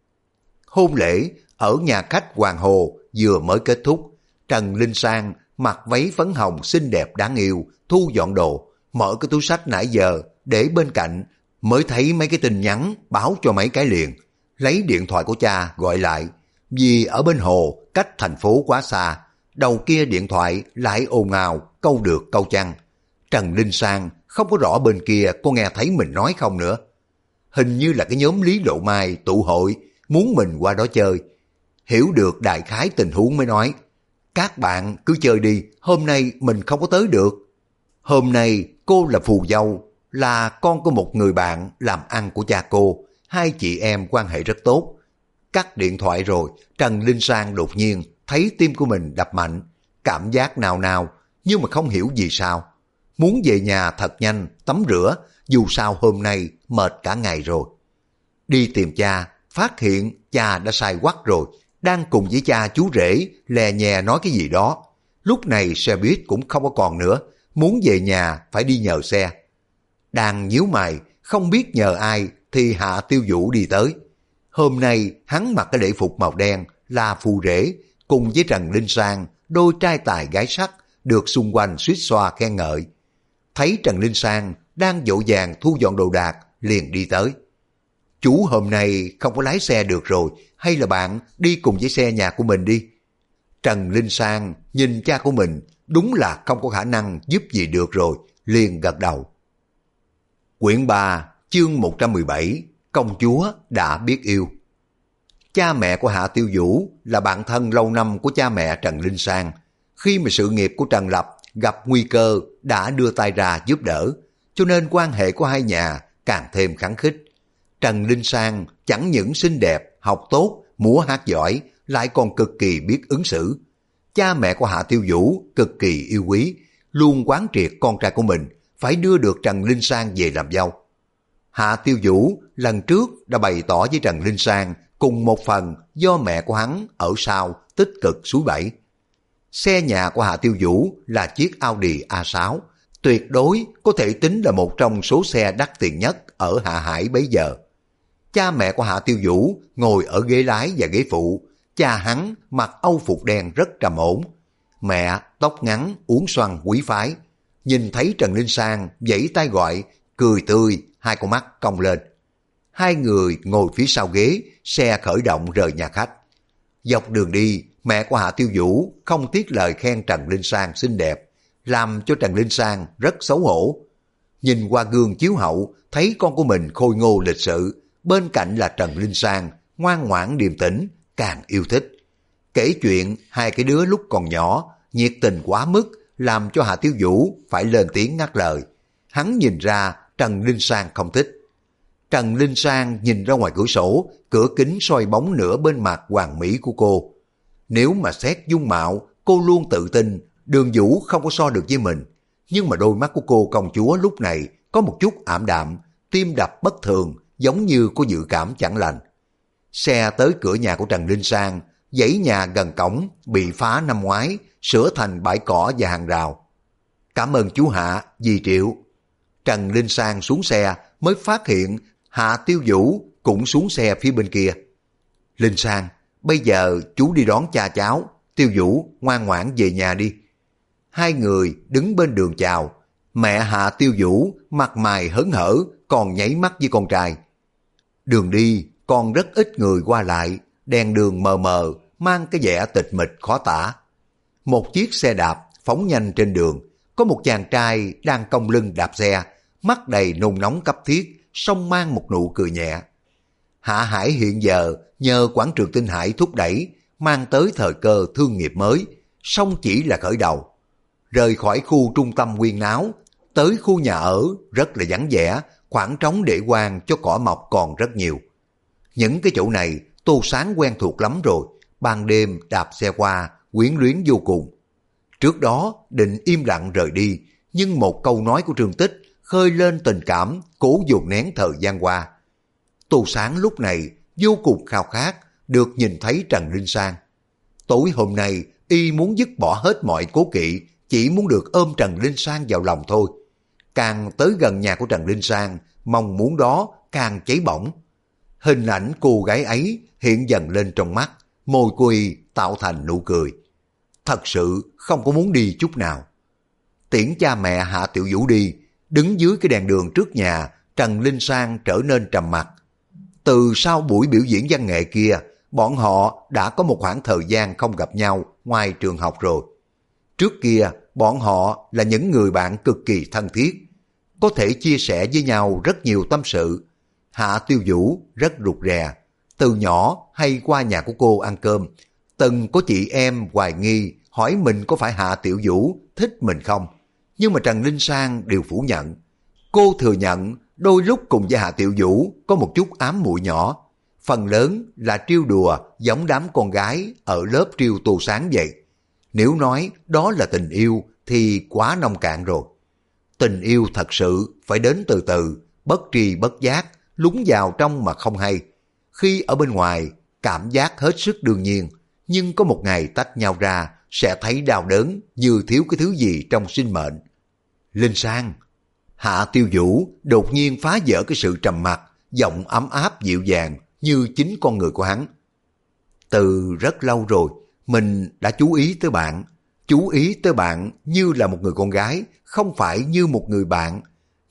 Hôn lễ ở nhà khách Hoàng Hồ vừa mới kết thúc, Trần Linh Sang mặc váy phấn hồng xinh đẹp đáng yêu, thu dọn đồ, mở cái túi xách nãy giờ để bên cạnh, mới thấy mấy cái tin nhắn báo cho mấy cái liền. Lấy điện thoại của cha gọi lại, vì ở bên hồ cách thành phố quá xa, đầu kia điện thoại lại ồn ào, câu được câu chăng. Trần Linh Sang không có rõ bên kia có nghe thấy mình nói không nữa. Hình như là cái nhóm Lý Lộ Mai tụ hội, muốn mình qua đó chơi. Hiểu được đại khái tình huống mới nói, các bạn cứ chơi đi, hôm nay mình không có tới được. Hôm nay cô là phù dâu, là con của một người bạn làm ăn của cha cô, hai chị em quan hệ rất tốt. Cắt điện thoại rồi, Trần Linh Sang đột nhiên thấy tim của mình đập mạnh, cảm giác nào nhưng mà không hiểu vì sao. Muốn về nhà thật nhanh, tắm rửa, dù sao hôm nay mệt cả ngày rồi. Đi tìm cha, phát hiện cha đã sai quắc rồi, đang cùng với cha chú rể lè nhè nói cái gì đó. Lúc này xe buýt cũng không có còn nữa, muốn về nhà phải đi nhờ xe. Đang nhíu mày, không biết nhờ ai thì Hạ Tiêu Vũ đi tới. Hôm nay hắn mặc cái lễ phục màu đen là phù rể, cùng với Trần Linh Sang, đôi trai tài gái sắc, được xung quanh suýt xoa khen ngợi. Thấy Trần Linh Sang đang vội vàng thu dọn đồ đạc, liền đi tới. Chú hôm nay không có lái xe được rồi, hay là bạn đi cùng với xe nhà của mình đi. Trần Linh Sang nhìn cha của mình, đúng là không có khả năng giúp gì được rồi, liền gật đầu. Quyển 3, chương 117, công chúa đã biết yêu. Cha mẹ của Hạ Tiêu Vũ là bạn thân lâu năm của cha mẹ Trần Linh Sang. Khi mà sự nghiệp của Trần Lập gặp nguy cơ đã đưa tay ra giúp đỡ, cho nên quan hệ của hai nhà càng thêm khăng khít. Trần Linh Sang chẳng những xinh đẹp, học tốt, múa hát giỏi, lại còn cực kỳ biết ứng xử. Cha mẹ của Hạ Tiêu Vũ cực kỳ yêu quý, luôn quán triệt con trai của mình phải đưa được Trần Linh Sang về làm dâu. Hạ Tiêu Vũ lần trước đã bày tỏ với Trần Linh Sang cùng một phần do mẹ của hắn ở sau tích cực suối bẫy. Xe nhà của Hạ Tiêu Vũ là chiếc Audi A6, tuyệt đối có thể tính là một trong số xe đắt tiền nhất ở Hạ Hải bấy giờ. Cha mẹ của Hạ Tiêu Vũ ngồi ở ghế lái và ghế phụ, cha hắn mặc âu phục đen rất trầm ổn. Mẹ tóc ngắn uốn xoăn quý phái, nhìn thấy Trần Linh Sang vẫy tay gọi, cười tươi, hai con mắt cong lên. Hai người ngồi phía sau ghế, xe khởi động rời nhà khách. Dọc đường đi, mẹ của Hạ Tiêu Vũ không tiếc lời khen Trần Linh Sang xinh đẹp, làm cho Trần Linh Sang rất xấu hổ. Nhìn qua gương chiếu hậu, thấy con của mình khôi ngô lịch sự, bên cạnh là Trần Linh Sang, ngoan ngoãn điềm tĩnh, càng yêu thích. Kể chuyện hai cái đứa lúc còn nhỏ, nhiệt tình quá mức, làm cho Hạ Tiêu Vũ phải lên tiếng ngắt lời. Hắn nhìn ra Trần Linh Sang không thích. Trần Linh Sang nhìn ra ngoài cửa sổ, cửa kính soi bóng nửa bên mặt hoàn mỹ của cô. Nếu mà xét dung mạo, cô luôn tự tin Đường Vũ không có so được với mình. Nhưng mà đôi mắt của cô công chúa lúc này có một chút ảm đạm, tim đập bất thường, giống như có dự cảm chẳng lành. Xe tới cửa nhà của Trần Linh Sang, dãy nhà gần cổng bị phá năm ngoái, sửa thành bãi cỏ và hàng rào. Cảm ơn chú Hạ, dì Triệu. Trần Linh Sang xuống xe mới phát hiện Hạ Tiêu Vũ cũng xuống xe phía bên kia. Linh Sang, bây giờ chú đi đón cha cháu, Tiêu Vũ ngoan ngoãn về nhà đi. Hai người đứng bên đường chào, mẹ Hạ Tiêu Vũ mặt mày hớn hở còn nháy mắt với con trai. Đường đi còn rất ít người qua lại, đèn đường mờ mờ mang cái vẻ tịch mịch khó tả. Một chiếc xe đạp phóng nhanh trên đường, có một chàng trai đang cong lưng đạp xe, mắt đầy nôn nóng cấp thiết, song mang một nụ cười nhẹ. Hạ Hải hiện giờ nhờ quảng trường Tinh Hải thúc đẩy, mang tới thời cơ thương nghiệp mới, song chỉ là khởi đầu. Rời khỏi khu trung tâm huyên náo, tới khu nhà ở rất là vắng vẻ, khoảng trống để quan cho cỏ mọc còn rất nhiều. Những cái chỗ này Tô Sáng quen thuộc lắm rồi, ban đêm đạp xe qua, quyến luyến vô cùng. Trước đó định im lặng rời đi, nhưng một câu nói của Trương Tích khơi lên tình cảm, cố dồn nén thời gian qua. Tô Sáng lúc này vô cùng khao khát được nhìn thấy Trần Linh Sang. Tối hôm nay y muốn dứt bỏ hết mọi cố kỵ, chỉ muốn được ôm Trần Linh Sang vào lòng thôi. Càng tới gần nhà của Trần Linh Sang, mong muốn đó càng cháy bỏng. Hình ảnh cô gái ấy hiện dần lên trong mắt, môi cô y tạo thành nụ cười. Thật sự không có muốn đi chút nào. Tiễn cha mẹ Hạ Tiểu Vũ đi, đứng dưới cái đèn đường trước nhà, Trần Linh Sang trở nên trầm mặc. Từ sau buổi biểu diễn văn nghệ kia, bọn họ đã có một khoảng thời gian không gặp nhau ngoài trường học rồi. Trước kia, bọn họ là những người bạn cực kỳ thân thiết, có thể chia sẻ với nhau rất nhiều tâm sự. Hạ Tiêu Vũ rất rụt rè, từ nhỏ hay qua nhà của cô ăn cơm, từng có chị em hoài nghi hỏi mình có phải Hạ Tiểu Vũ thích mình không, nhưng mà Trần Linh Sang đều phủ nhận. Cô thừa nhận đôi lúc cùng với Hạ Tiểu Vũ có một chút ám muội nhỏ, phần lớn là trêu đùa giống đám con gái ở lớp trêu Tô Sáng vậy. Nếu nói đó là tình yêu thì quá nông cạn rồi. Tình yêu thật sự phải đến từ từ, bất tri bất giác, lún vào trong mà không hay. Khi ở bên ngoài, cảm giác hết sức đương nhiên, nhưng có một ngày tách nhau ra, sẽ thấy đau đớn như thiếu cái thứ gì trong sinh mệnh. Linh Sang. Hạ Tiêu Vũ đột nhiên phá vỡ cái sự trầm mặc, giọng ấm áp dịu dàng, như chính con người của hắn. Từ rất lâu rồi, mình đã chú ý tới bạn như là một người con gái, không phải như một người bạn.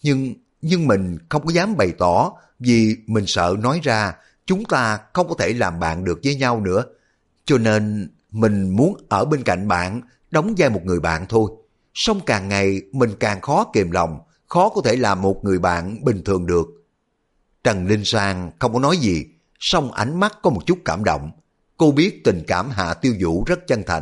Nhưng mình không có dám bày tỏ vì mình sợ nói ra chúng ta không có thể làm bạn được với nhau nữa. Cho nên mình muốn ở bên cạnh bạn, đóng vai một người bạn thôi. Song càng ngày mình càng khó kềm lòng, khó có thể làm một người bạn bình thường được. Trần Linh Sang không có nói gì, song ánh mắt có một chút cảm động. Cô biết tình cảm Hạ Tiêu Vũ rất chân thành.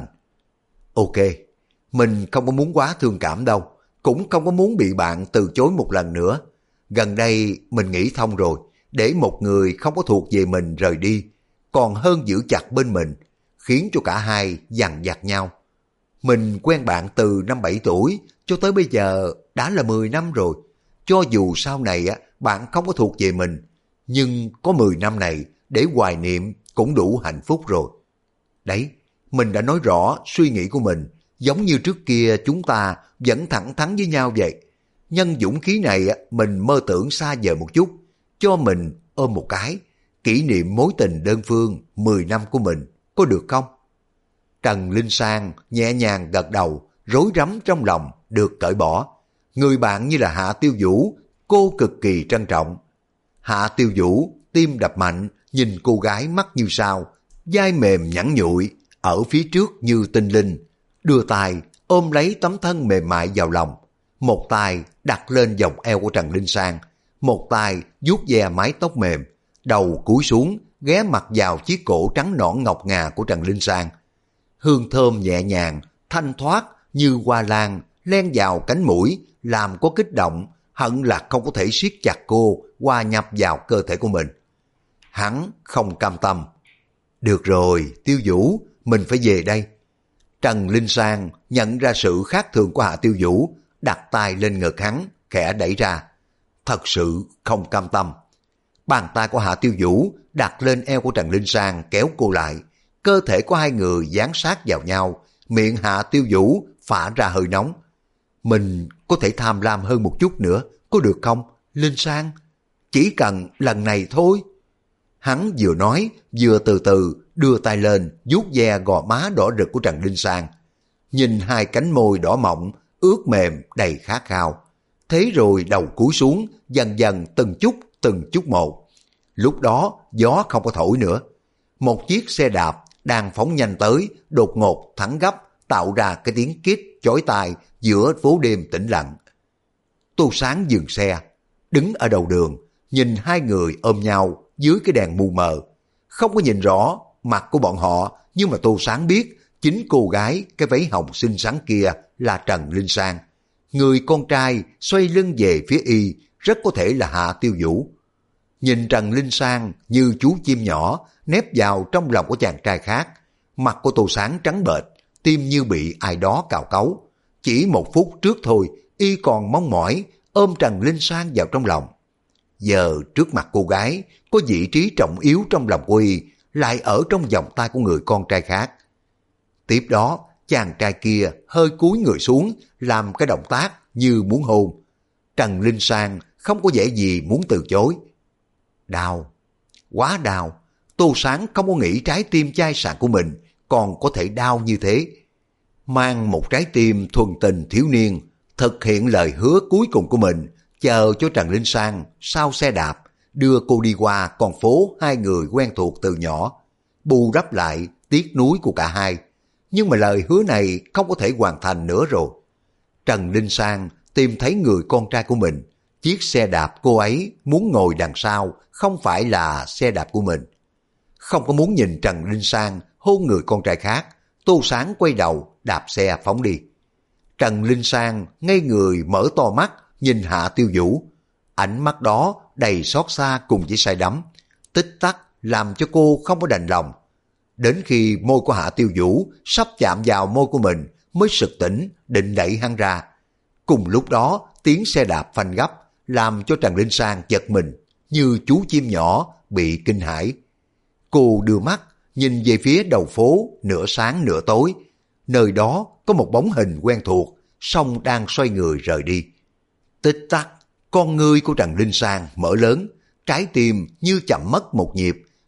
Ok, mình không có muốn quá thương cảm đâu, cũng không có muốn bị bạn từ chối một lần nữa. Gần đây mình nghĩ thông rồi, để một người không có thuộc về mình rời đi, còn hơn giữ chặt bên mình, khiến cho cả hai dằn vặt nhau. Mình quen bạn từ năm 7 tuổi cho tới bây giờ đã là 10 năm rồi. Cho dù sau này bạn không có thuộc về mình, nhưng có 10 năm này để hoài niệm cũng đủ hạnh phúc rồi. Đấy, mình đã nói rõ suy nghĩ của mình, giống như trước kia chúng ta vẫn thẳng thắn với nhau vậy. Nhân dũng khí này mình mơ tưởng xa vời một chút, cho mình ôm một cái, kỷ niệm mối tình đơn phương 10 năm của mình, có được không? Trần Linh Sang nhẹ nhàng gật đầu, rối rắm trong lòng được cởi bỏ. Người bạn như là Hạ Tiêu Vũ, cô cực kỳ trân trọng. Hạ Tiêu Vũ tim đập mạnh, nhìn cô gái mắt như sao, vai mềm nhẵn nhụi, ở phía trước như tinh linh, đưa tay ôm lấy tấm thân mềm mại vào lòng. Một tay đặt lên vòng eo của Trần Linh Sang, một tay vuốt ve mái tóc mềm, đầu cúi xuống ghé mặt vào chiếc cổ trắng nõn ngọc ngà của Trần Linh Sang. Hương thơm nhẹ nhàng, thanh thoát như hoa lan len vào cánh mũi, làm có kích động, hận là không có thể siết chặt cô hòa nhập vào cơ thể của mình. Hắn không cam tâm. Được rồi, Tiêu Vũ, mình phải về đây. Trần Linh Sang nhận ra sự khác thường của Hạ Tiêu Vũ, đặt tay lên ngực hắn, khẽ đẩy ra. Thật sự không cam tâm. Bàn tay của Hạ Tiêu Vũ đặt lên eo của Trần Linh Sang kéo cô lại. Cơ thể của hai người dán sát vào nhau, miệng Hạ Tiêu Vũ phả ra hơi nóng. Mình có thể tham lam hơn một chút nữa, có được không, Linh Sang? Chỉ cần lần này thôi. Hắn vừa nói, vừa từ từ đưa tay lên, vuốt ve gò má đỏ rực của Trần Linh Sang. Nhìn hai cánh môi đỏ mọng, ướt mềm, đầy khát khao. Thế rồi đầu cúi xuống, dần dần từng chút một. Lúc đó, gió không có thổi nữa. Một chiếc xe đạp đang phóng nhanh tới, đột ngột thắng gấp, tạo ra cái tiếng kít chói tai giữa phố đêm tĩnh lặng. Tô Sáng dừng xe, đứng ở đầu đường, nhìn hai người ôm nhau dưới cái đèn mù mờ. Không có nhìn rõ mặt của bọn họ, nhưng mà Tô Sáng biết chính cô gái cái váy hồng xinh xắn kia là Trần Linh Sang. Người con trai xoay lưng về phía y rất có thể là Hạ Tiêu Vũ. Nhìn Trần Linh Sang như chú chim nhỏ nép vào trong lòng của chàng trai khác. Mặt của Tô Sáng trắng bệch, tim như bị ai đó cào cấu. Chỉ một phút trước thôi, y còn mong mỏi ôm Trần Linh Sang vào trong lòng. Giờ trước mặt cô gái, có vị trí trọng yếu trong lòng của y, lại ở trong vòng tay của người con trai khác. Tiếp đó, chàng trai kia hơi cúi người xuống, làm cái động tác như muốn hôn. Trần Linh Sang không có vẻ gì muốn từ chối. Đau, quá đau. Tô Sáng không có nghĩ trái tim chai sạn của mình còn có thể đau như thế. Mang một trái tim thuần tình thiếu niên, thực hiện lời hứa cuối cùng của mình, chờ cho Trần Linh Sang sau xe đạp, đưa cô đi qua con phố hai người quen thuộc từ nhỏ, bù đắp lại tiếc nuối của cả hai. Nhưng mà lời hứa này không có thể hoàn thành nữa rồi. Trần Linh Sang tìm thấy người con trai của mình. Chiếc xe đạp cô ấy muốn ngồi đằng sau không phải là xe đạp của mình. Không có muốn nhìn Trần Linh Sang hôn người con trai khác, Tô Sáng quay đầu đạp xe phóng đi. Trần Linh Sang ngây người mở to mắt nhìn Hạ Tiêu Vũ. Ánh mắt đó đầy xót xa cùng với say đắm, tích tắc làm cho cô không có đành lòng. Đến khi môi của Hạ Tiêu Vũ sắp chạm vào môi của mình mới sực tỉnh định đẩy hắn ra. Cùng lúc đó tiếng xe đạp phanh gấp làm cho Trần Linh Sang giật mình như chú chim nhỏ bị kinh hãi. Cô đưa mắt nhìn về phía đầu phố nửa sáng nửa tối. Nơi đó có một bóng hình quen thuộc, song đang xoay người rời đi. Tích tắc, con ngươi của Trần Linh Sang mở lớn, trái tim như chậm mất một nhịp,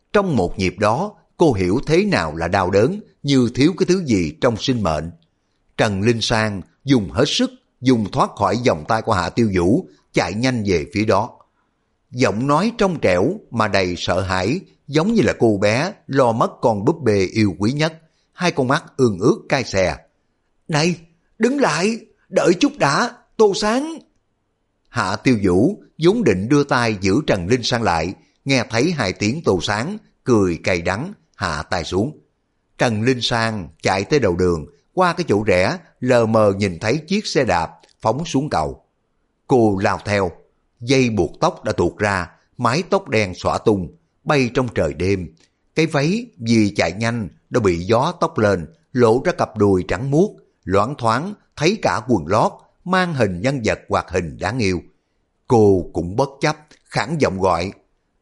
Trong một nhịp đó, cô hiểu thế nào là đau đớn, như thiếu cái thứ gì trong sinh mệnh. Trần Linh Sang dùng hết sức, dùng thoát khỏi vòng tay của Hạ Tiêu Vũ, chạy nhanh về phía đó. Giọng nói trong trẻo mà đầy sợ hãi, giống như là cô bé lo mất con búp bê yêu quý nhất, hai con mắt ương ướt cay xè. Này, đứng lại, đợi chút đã, Tô Sáng. Hạ Tiêu Vũ vốn định đưa tay giữ Trần Linh Sang lại, nghe thấy hai tiếng Tô Sáng, cười cay đắng, hạ tay xuống. Trần Linh Sang chạy tới đầu đường, qua cái chỗ rẽ, lờ mờ nhìn thấy chiếc xe đạp phóng xuống cầu. Cô lao theo, dây buộc tóc đã tuột ra, mái tóc đen xõa tung, bay trong trời đêm. Cái váy vì chạy nhanh đã bị gió tóc lên, lộ ra cặp đùi trắng muốt, loáng thoáng thấy cả quần lót, mang hình nhân vật hoạt hình đáng yêu. Cô cũng bất chấp, khản giọng gọi,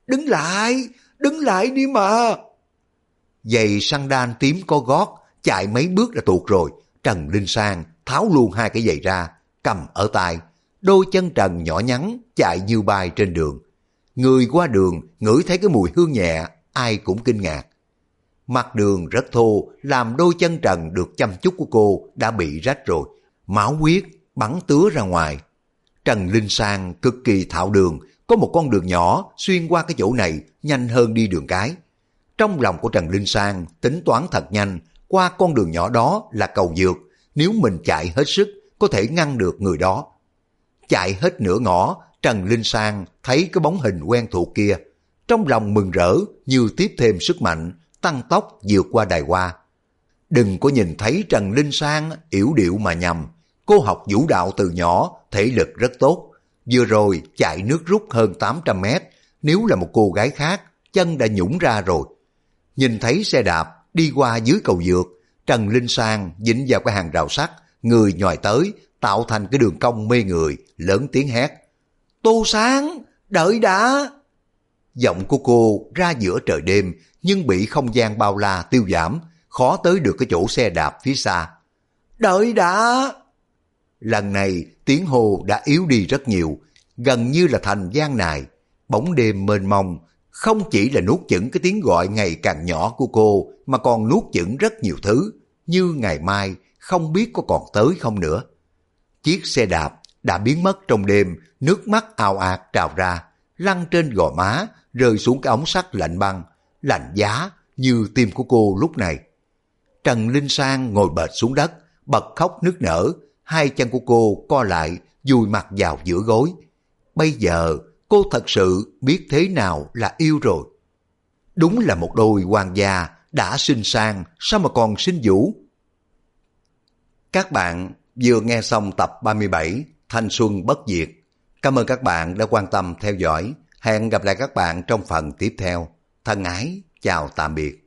đứng lại đi mà. Giày sandal tím có gót, chạy mấy bước đã tuột rồi. Trần Linh Sang tháo luôn hai cái giày ra, cầm ở tay, đôi chân trần nhỏ nhắn chạy như bay trên đường. Người qua đường ngửi thấy cái mùi hương nhẹ, ai cũng kinh ngạc. Mặt đường rất thô, làm đôi chân trần được chăm chút của cô đã bị rách rồi, máu huyết bắn tứa ra ngoài. Trần Linh Sang cực kỳ thạo đường, có một con đường nhỏ xuyên qua cái chỗ này nhanh hơn đi đường cái. Trong lòng của Trần Linh Sang tính toán thật nhanh, qua con đường nhỏ đó là cầu vượt, nếu mình chạy hết sức có thể ngăn được người đó. Chạy hết nửa ngõ, Trần Linh Sang thấy cái bóng hình quen thuộc kia, trong lòng mừng rỡ như tiếp thêm sức mạnh, tăng tốc vượt qua đài hoa. Đừng có nhìn thấy Trần Linh Sang yểu điệu mà nhầm, cô học vũ đạo từ nhỏ, thể lực rất tốt. Vừa rồi chạy nước rút hơn 800 mét, nếu là một cô gái khác, chân đã nhũn ra rồi. Nhìn thấy xe đạp đi qua dưới cầu vượt, Trần Linh Sang dính vào cái hàng rào sắt, người nhòi tới, tạo thành cái đường cong mê người, lớn tiếng hét. Tô Sáng, đợi đã! Giọng của cô ra giữa trời đêm, nhưng bị không gian bao la tiêu giảm, khó tới được cái chỗ xe đạp phía xa. Đợi đã! Lần này tiếng hô đã yếu đi rất nhiều, gần như là thành gian nài. Bóng đêm mênh mông, không chỉ là nuốt chửng cái tiếng gọi ngày càng nhỏ của cô, mà còn nuốt chửng rất nhiều thứ, như ngày mai không biết có còn tới không nữa. Chiếc xe đạp đã biến mất trong đêm, nước mắt ào ạt trào ra, lăn trên gò má, rơi xuống cái ống sắt lạnh băng, lạnh giá như tim của cô lúc này. Trần Linh Sang ngồi bệt xuống đất, bật khóc nức nở, hai chân của cô co lại, dùi mặt vào giữa gối. Bây giờ cô thật sự biết thế nào là yêu rồi. Đúng là một đôi hoàng gia đã sinh sang, sao mà còn sinh vũ. Các bạn vừa nghe xong tập 37 Thanh Xuân Bất Diệt. Cảm ơn các bạn đã quan tâm theo dõi. Hẹn gặp lại các bạn trong phần tiếp theo. Thân ái, chào tạm biệt.